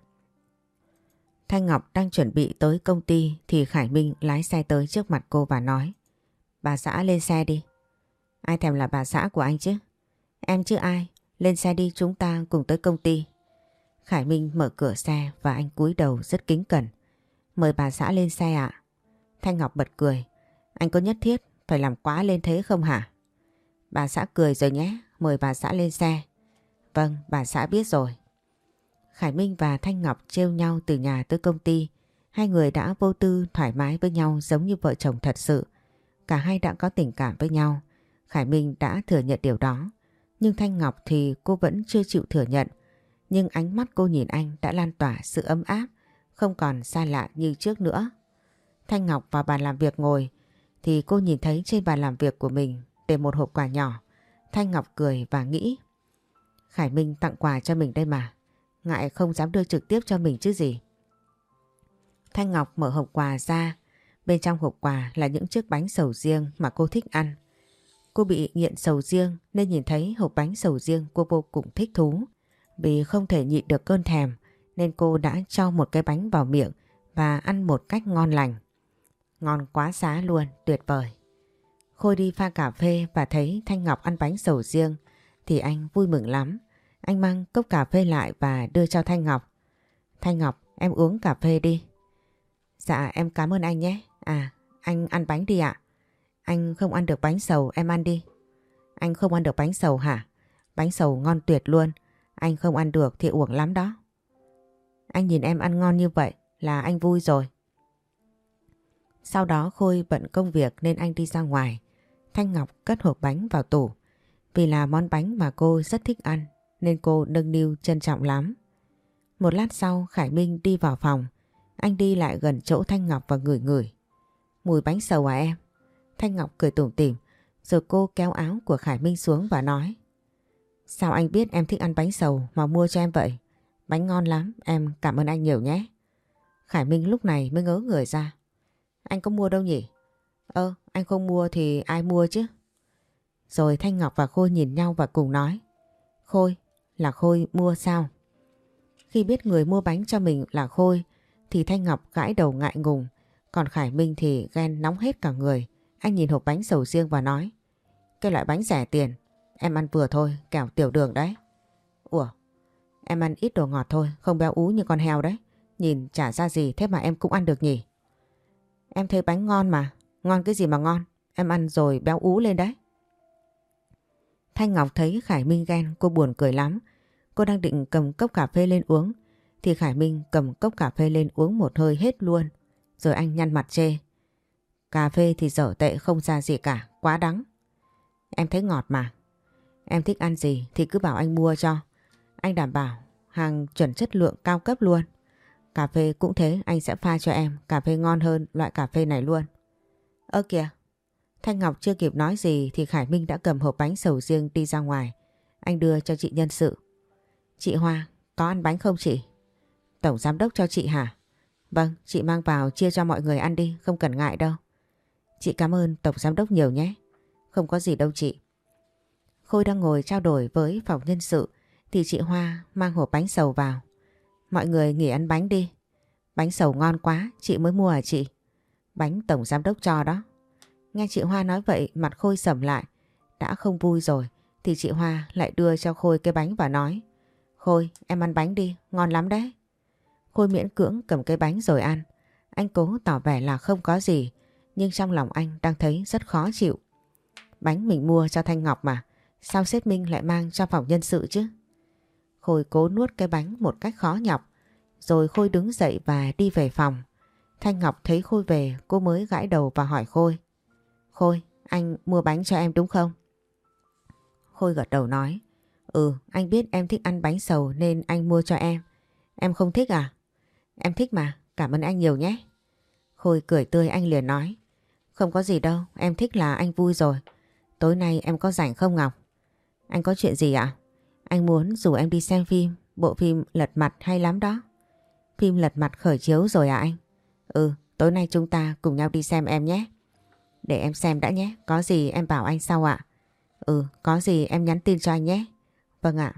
Thanh Ngọc đang chuẩn bị tới công ty thì Khải Minh lái xe tới trước mặt cô và nói: Bà xã lên xe đi. Ai thèm là bà xã của anh chứ? Em chứ ai? Lên xe đi, chúng ta cùng tới công ty. Khải Minh mở cửa xe và anh cúi đầu rất kính cẩn. Mời bà xã lên xe ạ. Thanh Ngọc bật cười. Anh có nhất thiết phải làm quá lên thế không hả? Bà xã cười rồi nhé, mời bà xã lên xe. Vâng, bà xã biết rồi. Khải Minh và Thanh Ngọc trêu nhau từ nhà tới công ty. Hai người đã vô tư thoải mái với nhau giống như vợ chồng thật sự. Cả hai đã có tình cảm với nhau. Khải Minh đã thừa nhận điều đó. Nhưng Thanh Ngọc thì cô vẫn chưa chịu thừa nhận. Nhưng ánh mắt cô nhìn anh đã lan tỏa sự ấm áp, không còn xa lạ như trước nữa. Thanh Ngọc vào bàn làm việc ngồi thì cô nhìn thấy trên bàn làm việc của mình để một hộp quà nhỏ. Thanh Ngọc cười và nghĩ: Khải Minh tặng quà cho mình đây mà. Ngại không dám đưa trực tiếp cho mình chứ gì. Thanh Ngọc mở hộp quà ra. Bên trong hộp quà là những chiếc bánh sầu riêng mà cô thích ăn. Cô bị nghiện sầu riêng nên nhìn thấy hộp bánh sầu riêng cô vô cùng thích thú. Vì không thể nhịn được cơn thèm nên cô đã cho một cái bánh vào miệng và ăn một cách ngon lành. Ngon quá xá luôn, tuyệt vời. Khôi đi pha cà phê và thấy Thanh Ngọc ăn bánh sầu riêng thì anh vui mừng lắm. Anh mang cốc cà phê lại và đưa cho Thanh Ngọc. Thanh Ngọc, em uống cà phê đi. Dạ em cảm ơn anh nhé. À, anh ăn bánh đi ạ. Anh không ăn được bánh sầu, em ăn đi. Anh không ăn được bánh sầu hả? Bánh sầu ngon tuyệt luôn. Anh không ăn được thì uổng lắm đó. Anh nhìn em ăn ngon như vậy là anh vui rồi. Sau đó Khôi bận công việc nên anh đi ra ngoài. Thanh Ngọc cất hộp bánh vào tủ. Vì là món bánh mà cô rất thích ăn nên cô nâng niu trân trọng lắm. Một lát sau Khải Minh đi vào phòng. Anh đi lại gần chỗ Thanh Ngọc và ngửi ngửi. Mùi bánh xầu à em? Thanh Ngọc cười tủm tỉm, rồi cô kéo áo của Khải Minh xuống và nói: Sao anh biết em thích ăn bánh xầu mà mua cho em vậy? Bánh ngon lắm, em cảm ơn anh nhiều nhé. Khải Minh lúc này mới ngớ người ra. Anh có mua đâu nhỉ? Ơ, anh không mua thì ai mua chứ? Rồi Thanh Ngọc và Khôi nhìn nhau và cùng nói: Khôi, là Khôi mua sao? Khi biết người mua bánh cho mình là Khôi thì Thanh Ngọc gãi đầu ngại ngùng, còn Khải Minh thì ghen nóng hết cả người. Anh nhìn hộp bánh sầu riêng và nói: Cái loại bánh rẻ tiền, em ăn vừa thôi, kẻo tiểu đường đấy. Ủa, em ăn ít đồ ngọt thôi, không béo ú như con heo đấy. Nhìn chả ra gì thế mà em cũng ăn được nhỉ? Em thấy bánh ngon mà. Ngon cái gì mà ngon, em ăn rồi béo ú lên đấy. Thanh Ngọc thấy Khải Minh ghen, cô buồn cười lắm. Cô đang định cầm cốc cà phê lên uống thì Khải Minh cầm cốc cà phê lên uống một hơi hết luôn. Rồi anh nhăn mặt chê: Cà phê thì dở tệ không ra gì cả, quá đắng. Em thấy ngọt mà. Em thích ăn gì thì cứ bảo anh mua cho. Anh đảm bảo hàng chuẩn chất lượng cao cấp luôn. Cà phê cũng thế, anh sẽ pha cho em cà phê ngon hơn loại cà phê này luôn. Ơ kìa. Thanh Ngọc chưa kịp nói gì thì Khải Minh đã cầm hộp bánh sầu riêng đi ra ngoài. Anh đưa cho chị nhân sự. Chị Hoa, có ăn bánh không chị? Tổng giám đốc cho chị hả? Vâng, chị mang vào chia cho mọi người ăn đi, không cần ngại đâu. Chị cảm ơn tổng giám đốc nhiều nhé. Không có gì đâu chị. Khôi đang ngồi trao đổi với phòng nhân sự thì chị Hoa mang hộp bánh xầu vào. Mọi người nghỉ ăn bánh đi. Bánh xầu ngon quá, chị mới mua à chị? Bánh tổng giám đốc cho đó. Nghe chị Hoa nói vậy mặt Khôi sầm lại. Đã không vui rồi thì chị Hoa lại đưa cho Khôi cái bánh và nói: Khôi, em ăn bánh đi, ngon lắm đấy. Khôi miễn cưỡng cầm cái bánh rồi ăn. Anh cố tỏ vẻ là không có gì, nhưng trong lòng anh đang thấy rất khó chịu. Bánh mình mua cho Thanh Ngọc mà, sao sếp Minh lại mang cho phòng nhân sự chứ? Khôi cố nuốt cái bánh một cách khó nhọc. Rồi Khôi đứng dậy và đi về phòng. Thanh Ngọc thấy Khôi về, cô mới gãi đầu và hỏi Khôi: Khôi, anh mua bánh cho em đúng không? Khôi gật đầu nói: Ừ, anh biết em thích ăn bánh xầu nên anh mua cho em. Em không thích à? Em thích mà, cảm ơn anh nhiều nhé. Khôi cười tươi, anh liền nói: Không có gì đâu, em thích là anh vui rồi. Tối nay em có rảnh không Ngọc? Anh có chuyện gì ạ? Anh muốn rủ em đi xem phim, bộ phim Lật Mặt hay lắm đó. Phim Lật Mặt khởi chiếu rồi à anh? Ừ, tối nay chúng ta cùng nhau đi xem em nhé. Để em xem đã nhé, có gì em bảo anh sau ạ. Ừ, có gì em nhắn tin cho anh nhé. Vâng ạ.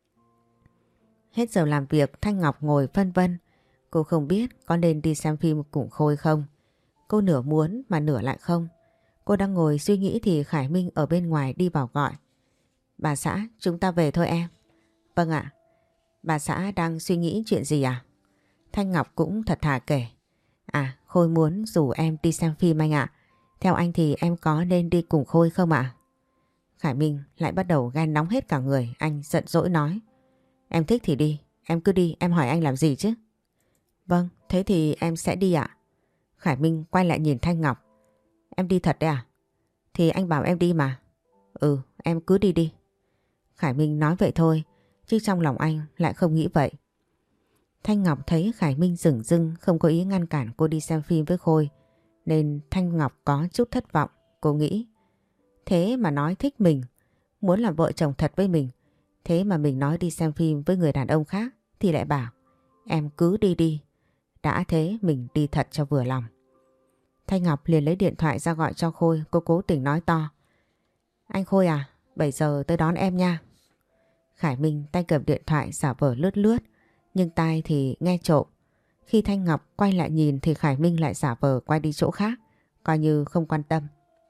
Hết giờ làm việc, Thanh Ngọc ngồi phân vân. Cô không biết có nên đi xem phim cùng Khôi không. Cô nửa muốn mà nửa lại không. Cô đang ngồi suy nghĩ thì Khải Minh ở bên ngoài đi vào gọi: Bà xã, chúng ta về thôi em. Vâng ạ. Bà xã đang suy nghĩ chuyện gì à? Thanh Ngọc cũng thật thà kể: À, Khôi muốn rủ em đi xem phim anh ạ. Theo anh thì em có nên đi cùng Khôi không ạ? Khải Minh lại bắt đầu ghen nóng hết cả người. Anh giận dỗi nói: Em thích thì đi, em cứ đi, em hỏi anh làm gì chứ? Vâng, thế thì em sẽ đi ạ. Khải Minh quay lại nhìn Thanh Ngọc: Em đi thật đấy à? Thì anh bảo em đi mà. Ừ, em cứ đi đi. Khải Minh nói vậy thôi, chứ trong lòng anh lại không nghĩ vậy. Thanh Ngọc thấy Khải Minh dửng dưng không có ý ngăn cản cô đi xem phim với Khôi, nên Thanh Ngọc có chút thất vọng. Cô nghĩ: Thế mà nói thích mình, muốn làm vợ chồng thật với mình, thế mà mình nói đi xem phim với người đàn ông khác thì lại bảo em cứ đi đi. Đã thế mình đi thật cho vừa lòng. Thanh Ngọc liền lấy điện thoại ra gọi cho Khôi. Cô cố tình nói to: Anh Khôi à, bảy giờ tới đón em nha. Khải Minh tay cầm điện thoại giả vờ lướt lướt, nhưng tai thì nghe trộm. Khi Thanh Ngọc quay lại nhìn thì Khải Minh lại giả vờ quay đi chỗ khác, coi như không quan tâm.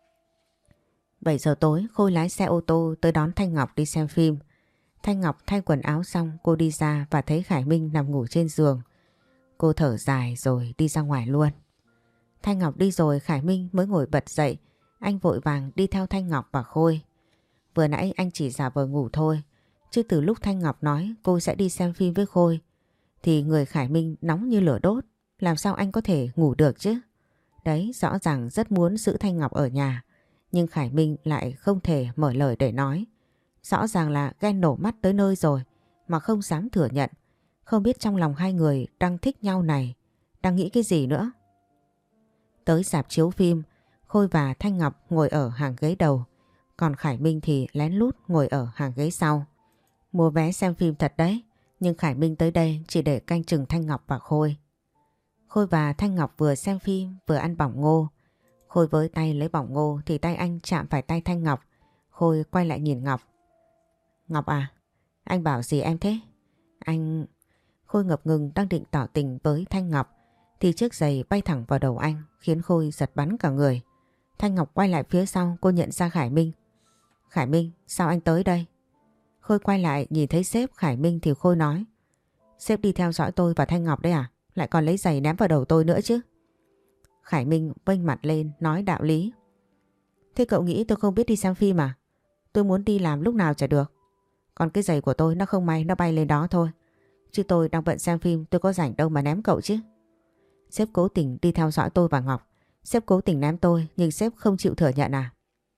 bảy giờ tối Khôi lái xe ô tô tới đón Thanh Ngọc đi xem phim. Thanh Ngọc thay quần áo xong cô đi ra và thấy Khải Minh nằm ngủ trên giường. Cô thở dài rồi đi ra ngoài luôn. Thanh Ngọc đi rồi Khải Minh mới ngồi bật dậy. Anh vội vàng đi theo Thanh Ngọc và Khôi. Vừa nãy anh chỉ giả vờ ngủ thôi, chứ từ lúc Thanh Ngọc nói cô sẽ đi xem phim với Khôi thì người Khải Minh nóng như lửa đốt. Làm sao anh có thể ngủ được chứ? Đấy, rõ ràng rất muốn giữ Thanh Ngọc ở nhà, nhưng Khải Minh lại không thể mở lời để nói. Rõ ràng là ghen nổ mắt tới nơi rồi mà không dám thừa nhận. Không biết trong lòng hai người đang thích nhau này, đang nghĩ cái gì nữa. Tới rạp chiếu phim, Khôi và Thanh Ngọc ngồi ở hàng ghế đầu, còn Khải Minh thì lén lút ngồi ở hàng ghế sau. Mua vé xem phim thật đấy, nhưng Khải Minh tới đây chỉ để canh chừng Thanh Ngọc và Khôi. Khôi và Thanh Ngọc vừa xem phim vừa ăn bỏng ngô. Khôi với tay lấy bỏng ngô thì tay anh chạm phải tay Thanh Ngọc. Khôi quay lại nhìn Ngọc. Ngọc à, anh bảo gì em thế? Anh... Khôi ngập ngừng đang định tỏ tình với Thanh Ngọc thì chiếc giày bay thẳng vào đầu anh khiến Khôi giật bắn cả người. Thanh Ngọc quay lại phía sau, cô nhận ra Khải Minh. Khải Minh, sao anh tới đây? Khôi quay lại nhìn thấy sếp Khải Minh thì Khôi nói. Sếp đi theo dõi tôi và Thanh Ngọc đấy à? Lại còn lấy giày ném vào đầu tôi nữa chứ. Khải Minh vênh mặt lên nói đạo lý. Thế cậu nghĩ tôi không biết đi xem phim à? Tôi muốn đi làm lúc nào chả được. Còn cái giày của tôi nó không may nó bay lên đó thôi. Chứ tôi đang bận xem phim, tôi có rảnh đâu mà ném cậu chứ. Sếp cố tình đi theo dõi tôi và Ngọc. Sếp cố tình ném tôi nhưng sếp không chịu thừa nhận à?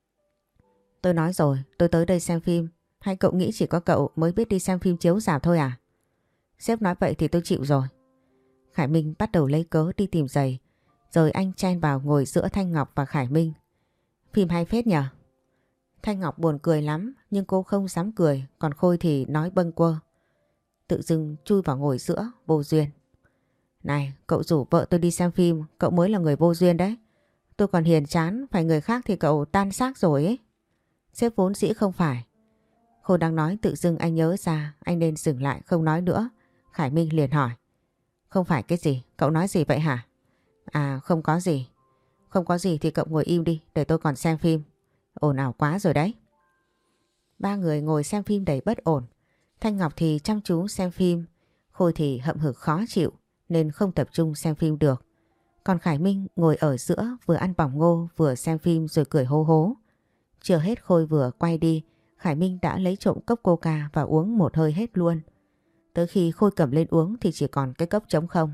Tôi nói rồi, tôi tới đây xem phim. Hay cậu nghĩ chỉ có cậu mới biết đi xem phim chiếu rạp thôi à? Sếp nói vậy thì tôi chịu rồi. Khải Minh bắt đầu lấy cớ đi tìm giày. Rồi anh chen vào ngồi giữa Thanh Ngọc và Khải Minh. Phim hay phết nhờ? Thanh Ngọc buồn cười lắm nhưng cô không dám cười. Còn Khôi thì nói bâng quơ. Tự dưng chui vào ngồi giữa, vô duyên. Này, cậu rủ vợ tôi đi xem phim, cậu mới là người vô duyên đấy. Tôi còn hiền chán, phải người khác thì cậu tan xác rồi ấy. Sếp vốn dĩ không phải. Khôi đang nói tự dưng anh nhớ ra, anh nên dừng lại không nói nữa. Khải Minh liền hỏi. Không phải cái gì, cậu nói gì vậy hả? À không có gì. Không có gì thì cậu ngồi im đi, để tôi còn xem phim. Ồn ào quá rồi đấy. Ba người ngồi xem phim đầy bất ổn. Thanh Ngọc thì chăm chú xem phim, Khôi thì hậm hực khó chịu nên không tập trung xem phim được. Còn Khải Minh ngồi ở giữa vừa ăn bỏng ngô vừa xem phim rồi cười hô hố. Chưa hết Khôi vừa quay đi, Khải Minh đã lấy trộm cốc coca và uống một hơi hết luôn. Tới khi Khôi cầm lên uống thì chỉ còn cái cốc trống không.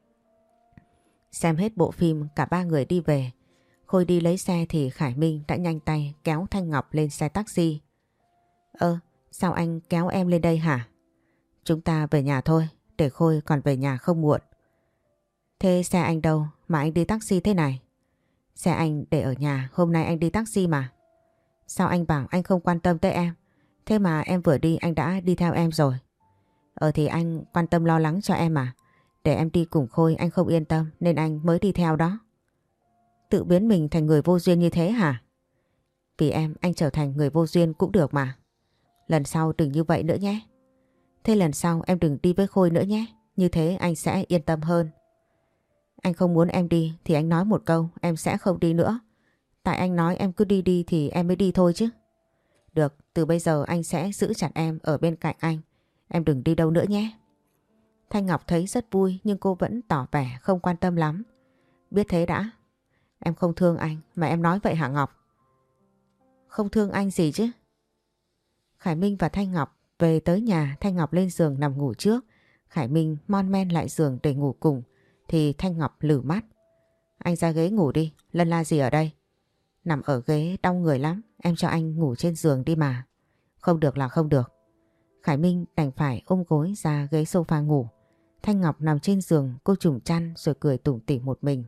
Xem hết bộ phim cả ba người đi về. Khôi đi lấy xe thì Khải Minh đã nhanh tay kéo Thanh Ngọc lên xe taxi. Ơ, sao anh kéo em lên đây hả? Chúng ta về nhà thôi, để Khôi còn về nhà không muộn. Thế xe anh đâu mà anh đi taxi thế này? Xe anh để ở nhà, hôm nay anh đi taxi mà. Sao anh bảo anh không quan tâm tới em? Thế mà em vừa đi anh đã đi theo em rồi. Ờ thì anh quan tâm lo lắng cho em mà. Để em đi cùng Khôi anh không yên tâm nên anh mới đi theo đó. Tự biến mình thành người vô duyên như thế hả? Vì em anh trở thành người vô duyên cũng được mà. Lần sau đừng như vậy nữa nhé. Thế lần sau em đừng đi với Khôi nữa nhé. Như thế anh sẽ yên tâm hơn. Anh không muốn em đi thì anh nói một câu em sẽ không đi nữa. Tại anh nói em cứ đi đi thì em mới đi thôi chứ. Được, từ bây giờ anh sẽ giữ chặt em ở bên cạnh anh. Em đừng đi đâu nữa nhé. Thanh Ngọc thấy rất vui nhưng cô vẫn tỏ vẻ không quan tâm lắm. Biết thế đã. Em không thương anh mà em nói vậy hả Ngọc? Không thương anh gì chứ? Khải Minh và Thanh Ngọc về tới nhà. Thanh Ngọc lên giường nằm ngủ trước. Khải Minh mon men lại giường để ngủ cùng. Thì Thanh Ngọc lử mắt. Anh ra ghế ngủ đi, lân la gì ở đây? Nằm ở ghế đau người lắm. Em cho anh ngủ trên giường đi mà. Không được là không được. Khải Minh đành phải ôm gối ra ghế sofa ngủ. Thanh Ngọc nằm trên giường, cô trùm chăn rồi cười tủm tỉm một mình.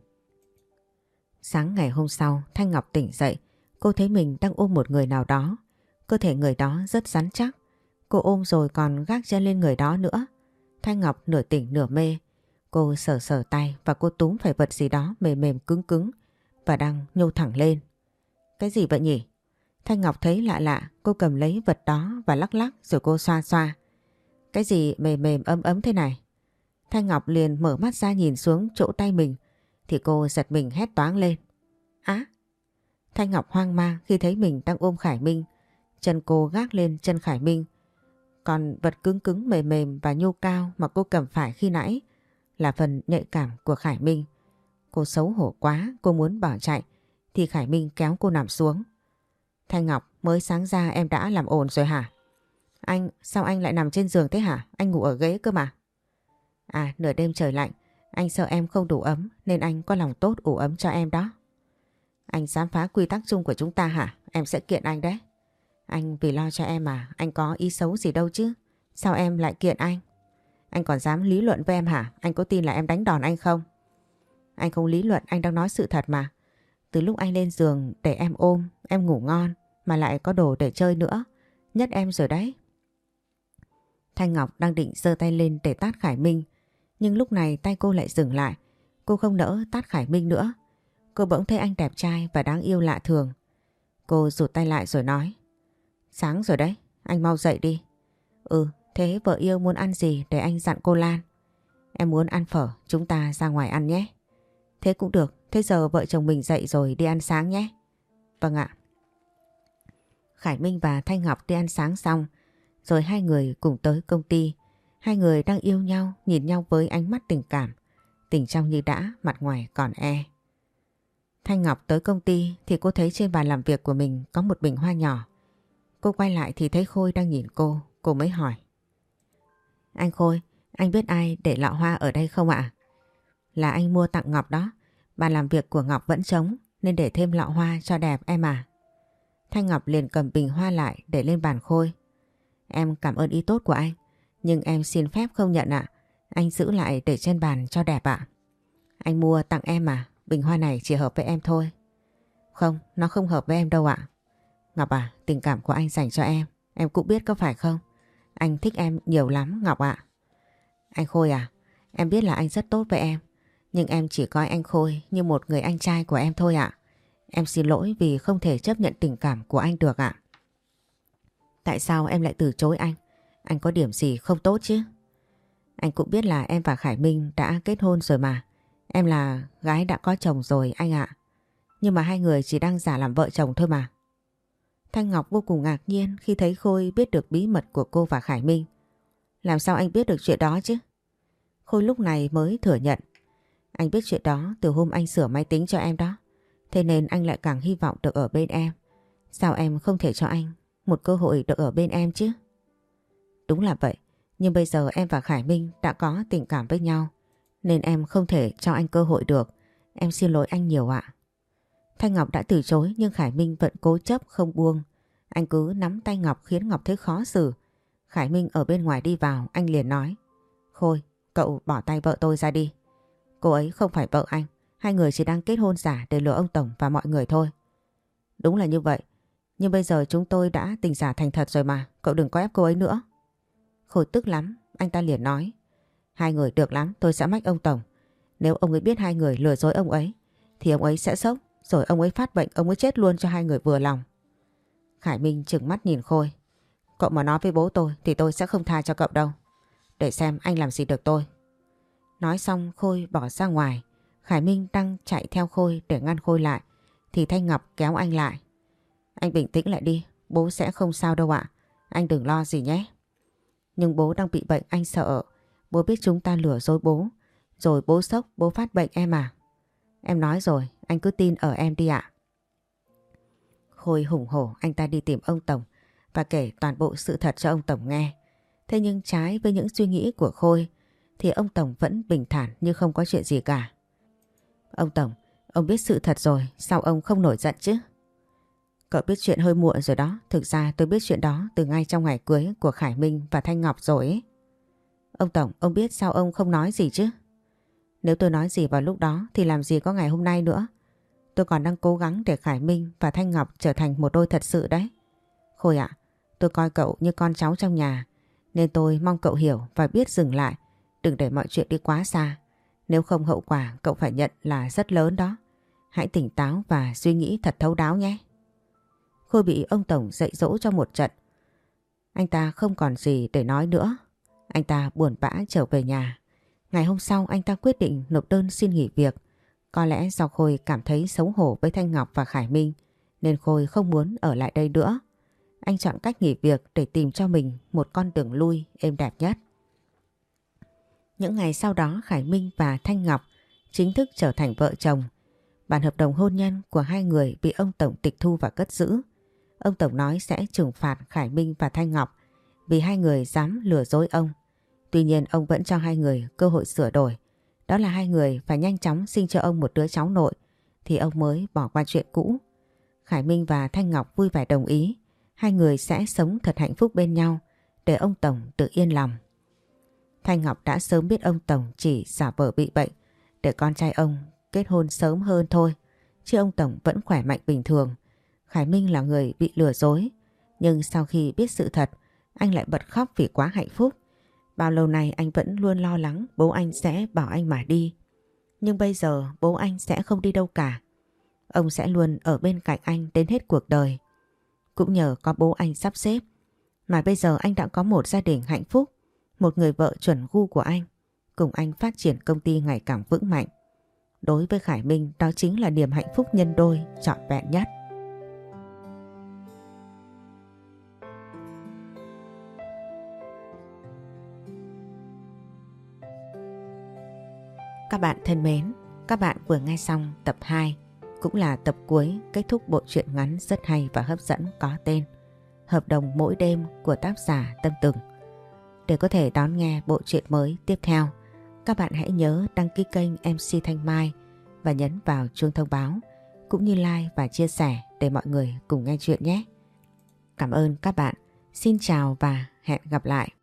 Sáng ngày hôm sau, Thanh Ngọc tỉnh dậy. Cô thấy mình đang ôm một người nào đó. Cơ thể người đó rất rắn chắc. Cô ôm rồi còn gác chân lên người đó nữa. Thanh Ngọc nửa tỉnh nửa mê. Cô sờ sờ tay và cô túm phải vật gì đó mềm mềm cứng cứng và đang nhô thẳng lên. Cái gì vậy nhỉ? Thanh Ngọc thấy lạ lạ, cô cầm lấy vật đó và lắc lắc rồi cô xoa xoa. Cái gì mềm mềm ấm ấm thế này? Thanh Ngọc liền mở mắt ra nhìn xuống chỗ tay mình thì cô giật mình hét toáng lên. Á! Thanh Ngọc hoang mang khi thấy mình đang ôm Khải Minh. Chân cô gác lên chân Khải Minh. Còn vật cứng cứng mềm mềm và nhô cao mà cô cầm phải khi nãy là phần nhạy cảm của Khải Minh. Cô xấu hổ quá, cô muốn bỏ chạy thì Khải Minh kéo cô nằm xuống. Thanh Ngọc, mới sáng ra em đã làm ồn rồi hả? Anh, sao anh lại nằm trên giường thế hả? Anh ngủ ở ghế cơ mà. À, nửa đêm trời lạnh, anh sợ em không đủ ấm nên anh có lòng tốt ủ ấm cho em đó. Anh dám phá quy tắc chung của chúng ta hả? Em sẽ kiện anh đấy. Anh vì lo cho em à, anh có ý xấu gì đâu chứ. Sao em lại kiện anh? Anh còn dám lý luận với em hả? Anh có tin là em đánh đòn anh không? Anh không lý luận, anh đang nói sự thật mà. Từ lúc anh lên giường để em ôm, em ngủ ngon mà lại có đồ để chơi nữa. Nhất em rồi đấy. Thanh Ngọc đang định giơ tay lên để tát Khải Minh, nhưng lúc này tay cô lại dừng lại. Cô không nỡ tát Khải Minh nữa. Cô bỗng thấy anh đẹp trai và đáng yêu lạ thường. Cô rụt tay lại rồi nói: Sáng rồi đấy, anh mau dậy đi. Ừ, thế vợ yêu muốn ăn gì để anh dặn cô Lan. Em muốn ăn phở, chúng ta ra ngoài ăn nhé. Thế cũng được, thế giờ vợ chồng mình dậy rồi đi ăn sáng nhé. Vâng ạ. Khải Minh và Thanh Ngọc đi ăn sáng xong, rồi hai người cùng tới công ty. Hai người đang yêu nhau, nhìn nhau với ánh mắt tình cảm. Tình trong như đã, mặt ngoài còn e. Thanh Ngọc tới công ty thì cô thấy trên bàn làm việc của mình có một bình hoa nhỏ. Cô quay lại thì thấy Khôi đang nhìn cô, cô mới hỏi: Anh Khôi, anh biết ai để lọ hoa ở đây không ạ? Là anh mua tặng Ngọc đó. Bàn làm việc của Ngọc vẫn trống nên để thêm lọ hoa cho đẹp em à. Thanh Ngọc liền cầm bình hoa lại để lên bàn Khôi. Em cảm ơn ý tốt của anh, nhưng em xin phép không nhận ạ. Anh giữ lại để trên bàn cho đẹp ạ. Anh mua tặng em mà, bình hoa này chỉ hợp với em thôi. Không, nó không hợp với em đâu ạ. Ngọc à, tình cảm của anh dành cho em, em cũng biết có phải không? Anh thích em nhiều lắm Ngọc ạ. Anh Khôi à, em biết là anh rất tốt với em, nhưng em chỉ coi anh Khôi như một người anh trai của em thôi ạ. Em xin lỗi vì không thể chấp nhận tình cảm của anh được ạ. Tại sao em lại từ chối anh? Anh có điểm gì không tốt chứ? Anh cũng biết là em và Khải Minh đã kết hôn rồi mà. Em là gái đã có chồng rồi anh ạ. Nhưng mà hai người chỉ đang giả làm vợ chồng thôi mà. Thanh Ngọc vô cùng ngạc nhiên khi thấy Khôi biết được bí mật của cô và Khải Minh. Làm sao anh biết được chuyện đó chứ? Khôi lúc này mới thừa nhận. Anh biết chuyện đó từ hôm anh sửa máy tính cho em đó. Thế nên anh lại càng hy vọng được ở bên em. Sao em không thể cho anh một cơ hội được ở bên em chứ? Đúng là vậy, nhưng bây giờ em và Khải Minh đã có tình cảm với nhau, nên em không thể cho anh cơ hội được. Em xin lỗi anh nhiều ạ. Thanh Ngọc đã từ chối nhưng Khải Minh vẫn cố chấp không buông. Anh cứ nắm tay Ngọc khiến Ngọc thấy khó xử. Khải Minh ở bên ngoài đi vào, anh liền nói: Khôi, cậu bỏ tay vợ tôi ra đi. Cô ấy không phải vợ anh, hai người chỉ đang kết hôn giả để lừa ông Tổng và mọi người thôi. Đúng là như vậy, nhưng bây giờ chúng tôi đã tình giả thành thật rồi mà, cậu đừng có ép cô ấy nữa. Khôi tức lắm, anh ta liền nói: Hai người được lắm, tôi sẽ mách ông Tổng. Nếu ông ấy biết hai người lừa dối ông ấy thì ông ấy sẽ sốc, rồi ông ấy phát bệnh, ông ấy chết luôn cho hai người vừa lòng. Khải Minh trừng mắt nhìn Khôi: Cậu mà nói với bố tôi thì tôi sẽ không tha cho cậu đâu. Để xem anh làm gì được tôi. Nói xong Khôi bỏ ra ngoài. Khải Minh đang chạy theo Khôi để ngăn Khôi lại thì Thanh Ngọc kéo anh lại. Anh bình tĩnh lại đi, bố sẽ không sao đâu ạ. Anh đừng lo gì nhé. Nhưng bố đang bị bệnh, anh sợ. Bố biết chúng ta lừa dối bố, rồi bố sốc, bố phát bệnh em à. Em nói rồi, anh cứ tin ở em đi ạ. Khôi hùng hổ anh ta đi tìm ông Tổng và kể toàn bộ sự thật cho ông Tổng nghe. Thế nhưng trái với những suy nghĩ của Khôi thì ông Tổng vẫn bình thản như không có chuyện gì cả. Ông Tổng, ông biết sự thật rồi, sao ông không nổi giận chứ? Cậu biết chuyện hơi muộn rồi đó. Thực ra tôi biết chuyện đó từ ngay trong ngày cưới của Khải Minh và Thanh Ngọc rồi ấy. Ông Tổng, ông biết sao ông không nói gì chứ? Nếu tôi nói gì vào lúc đó thì làm gì có ngày hôm nay nữa. Tôi còn đang cố gắng để Khải Minh và Thanh Ngọc trở thành một đôi thật sự đấy. Khôi ạ, tôi coi cậu như con cháu trong nhà, nên tôi mong cậu hiểu và biết dừng lại. Đừng để mọi chuyện đi quá xa. Nếu không hậu quả cậu phải nhận là rất lớn đó. Hãy tỉnh táo và suy nghĩ thật thấu đáo nhé. Khôi bị ông Tổng dạy dỗ cho một trận. Anh ta không còn gì để nói nữa. Anh ta buồn bã trở về nhà. Ngày hôm sau anh ta quyết định nộp đơn xin nghỉ việc. Có lẽ do Khôi cảm thấy xấu hổ với Thanh Ngọc và Khải Minh nên Khôi không muốn ở lại đây nữa. Anh chọn cách nghỉ việc để tìm cho mình một con đường lui êm đẹp nhất. Những ngày sau đó Khải Minh và Thanh Ngọc chính thức trở thành vợ chồng. Bản hợp đồng hôn nhân của hai người bị ông Tổng tịch thu và cất giữ. Ông Tổng nói sẽ trừng phạt Khải Minh và Thanh Ngọc vì hai người dám lừa dối ông. Tuy nhiên ông vẫn cho hai người cơ hội sửa đổi. Đó là hai người phải nhanh chóng sinh cho ông một đứa cháu nội thì ông mới bỏ qua chuyện cũ. Khải Minh và Thanh Ngọc vui vẻ đồng ý. hai người sẽ sống thật hạnh phúc bên nhau để ông Tổng tự yên lòng. Thanh Ngọc đã sớm biết ông Tổng chỉ giả vờ bị bệnh để con trai ông kết hôn sớm hơn thôi, chứ ông Tổng vẫn khỏe mạnh bình thường. Khải Minh là người bị lừa dối, nhưng sau khi biết sự thật, anh lại bật khóc vì quá hạnh phúc. Bao lâu nay anh vẫn luôn lo lắng bố anh sẽ bỏ anh mà đi. Nhưng bây giờ bố anh sẽ không đi đâu cả. Ông sẽ luôn ở bên cạnh anh đến hết cuộc đời. Cũng nhờ có bố anh sắp xếp mà bây giờ anh đã có một gia đình hạnh phúc, một người vợ chuẩn gu của anh, cùng anh phát triển công ty ngày càng vững mạnh. Đối với Khải Minh, đó chính là niềm hạnh phúc nhân đôi trọn vẹn nhất. Các bạn thân mến, các bạn vừa nghe xong tập hai, cũng là tập cuối kết thúc bộ truyện ngắn rất hay và hấp dẫn có tên Hợp đồng mỗi đêm của tác giả Tâm Tùng. Để có thể đón nghe bộ truyện mới tiếp theo, các bạn hãy nhớ đăng ký kênh em xê Thanh Mai và nhấn vào chuông thông báo, cũng như like và chia sẻ để mọi người cùng nghe chuyện nhé. Cảm ơn các bạn. Xin chào và hẹn gặp lại.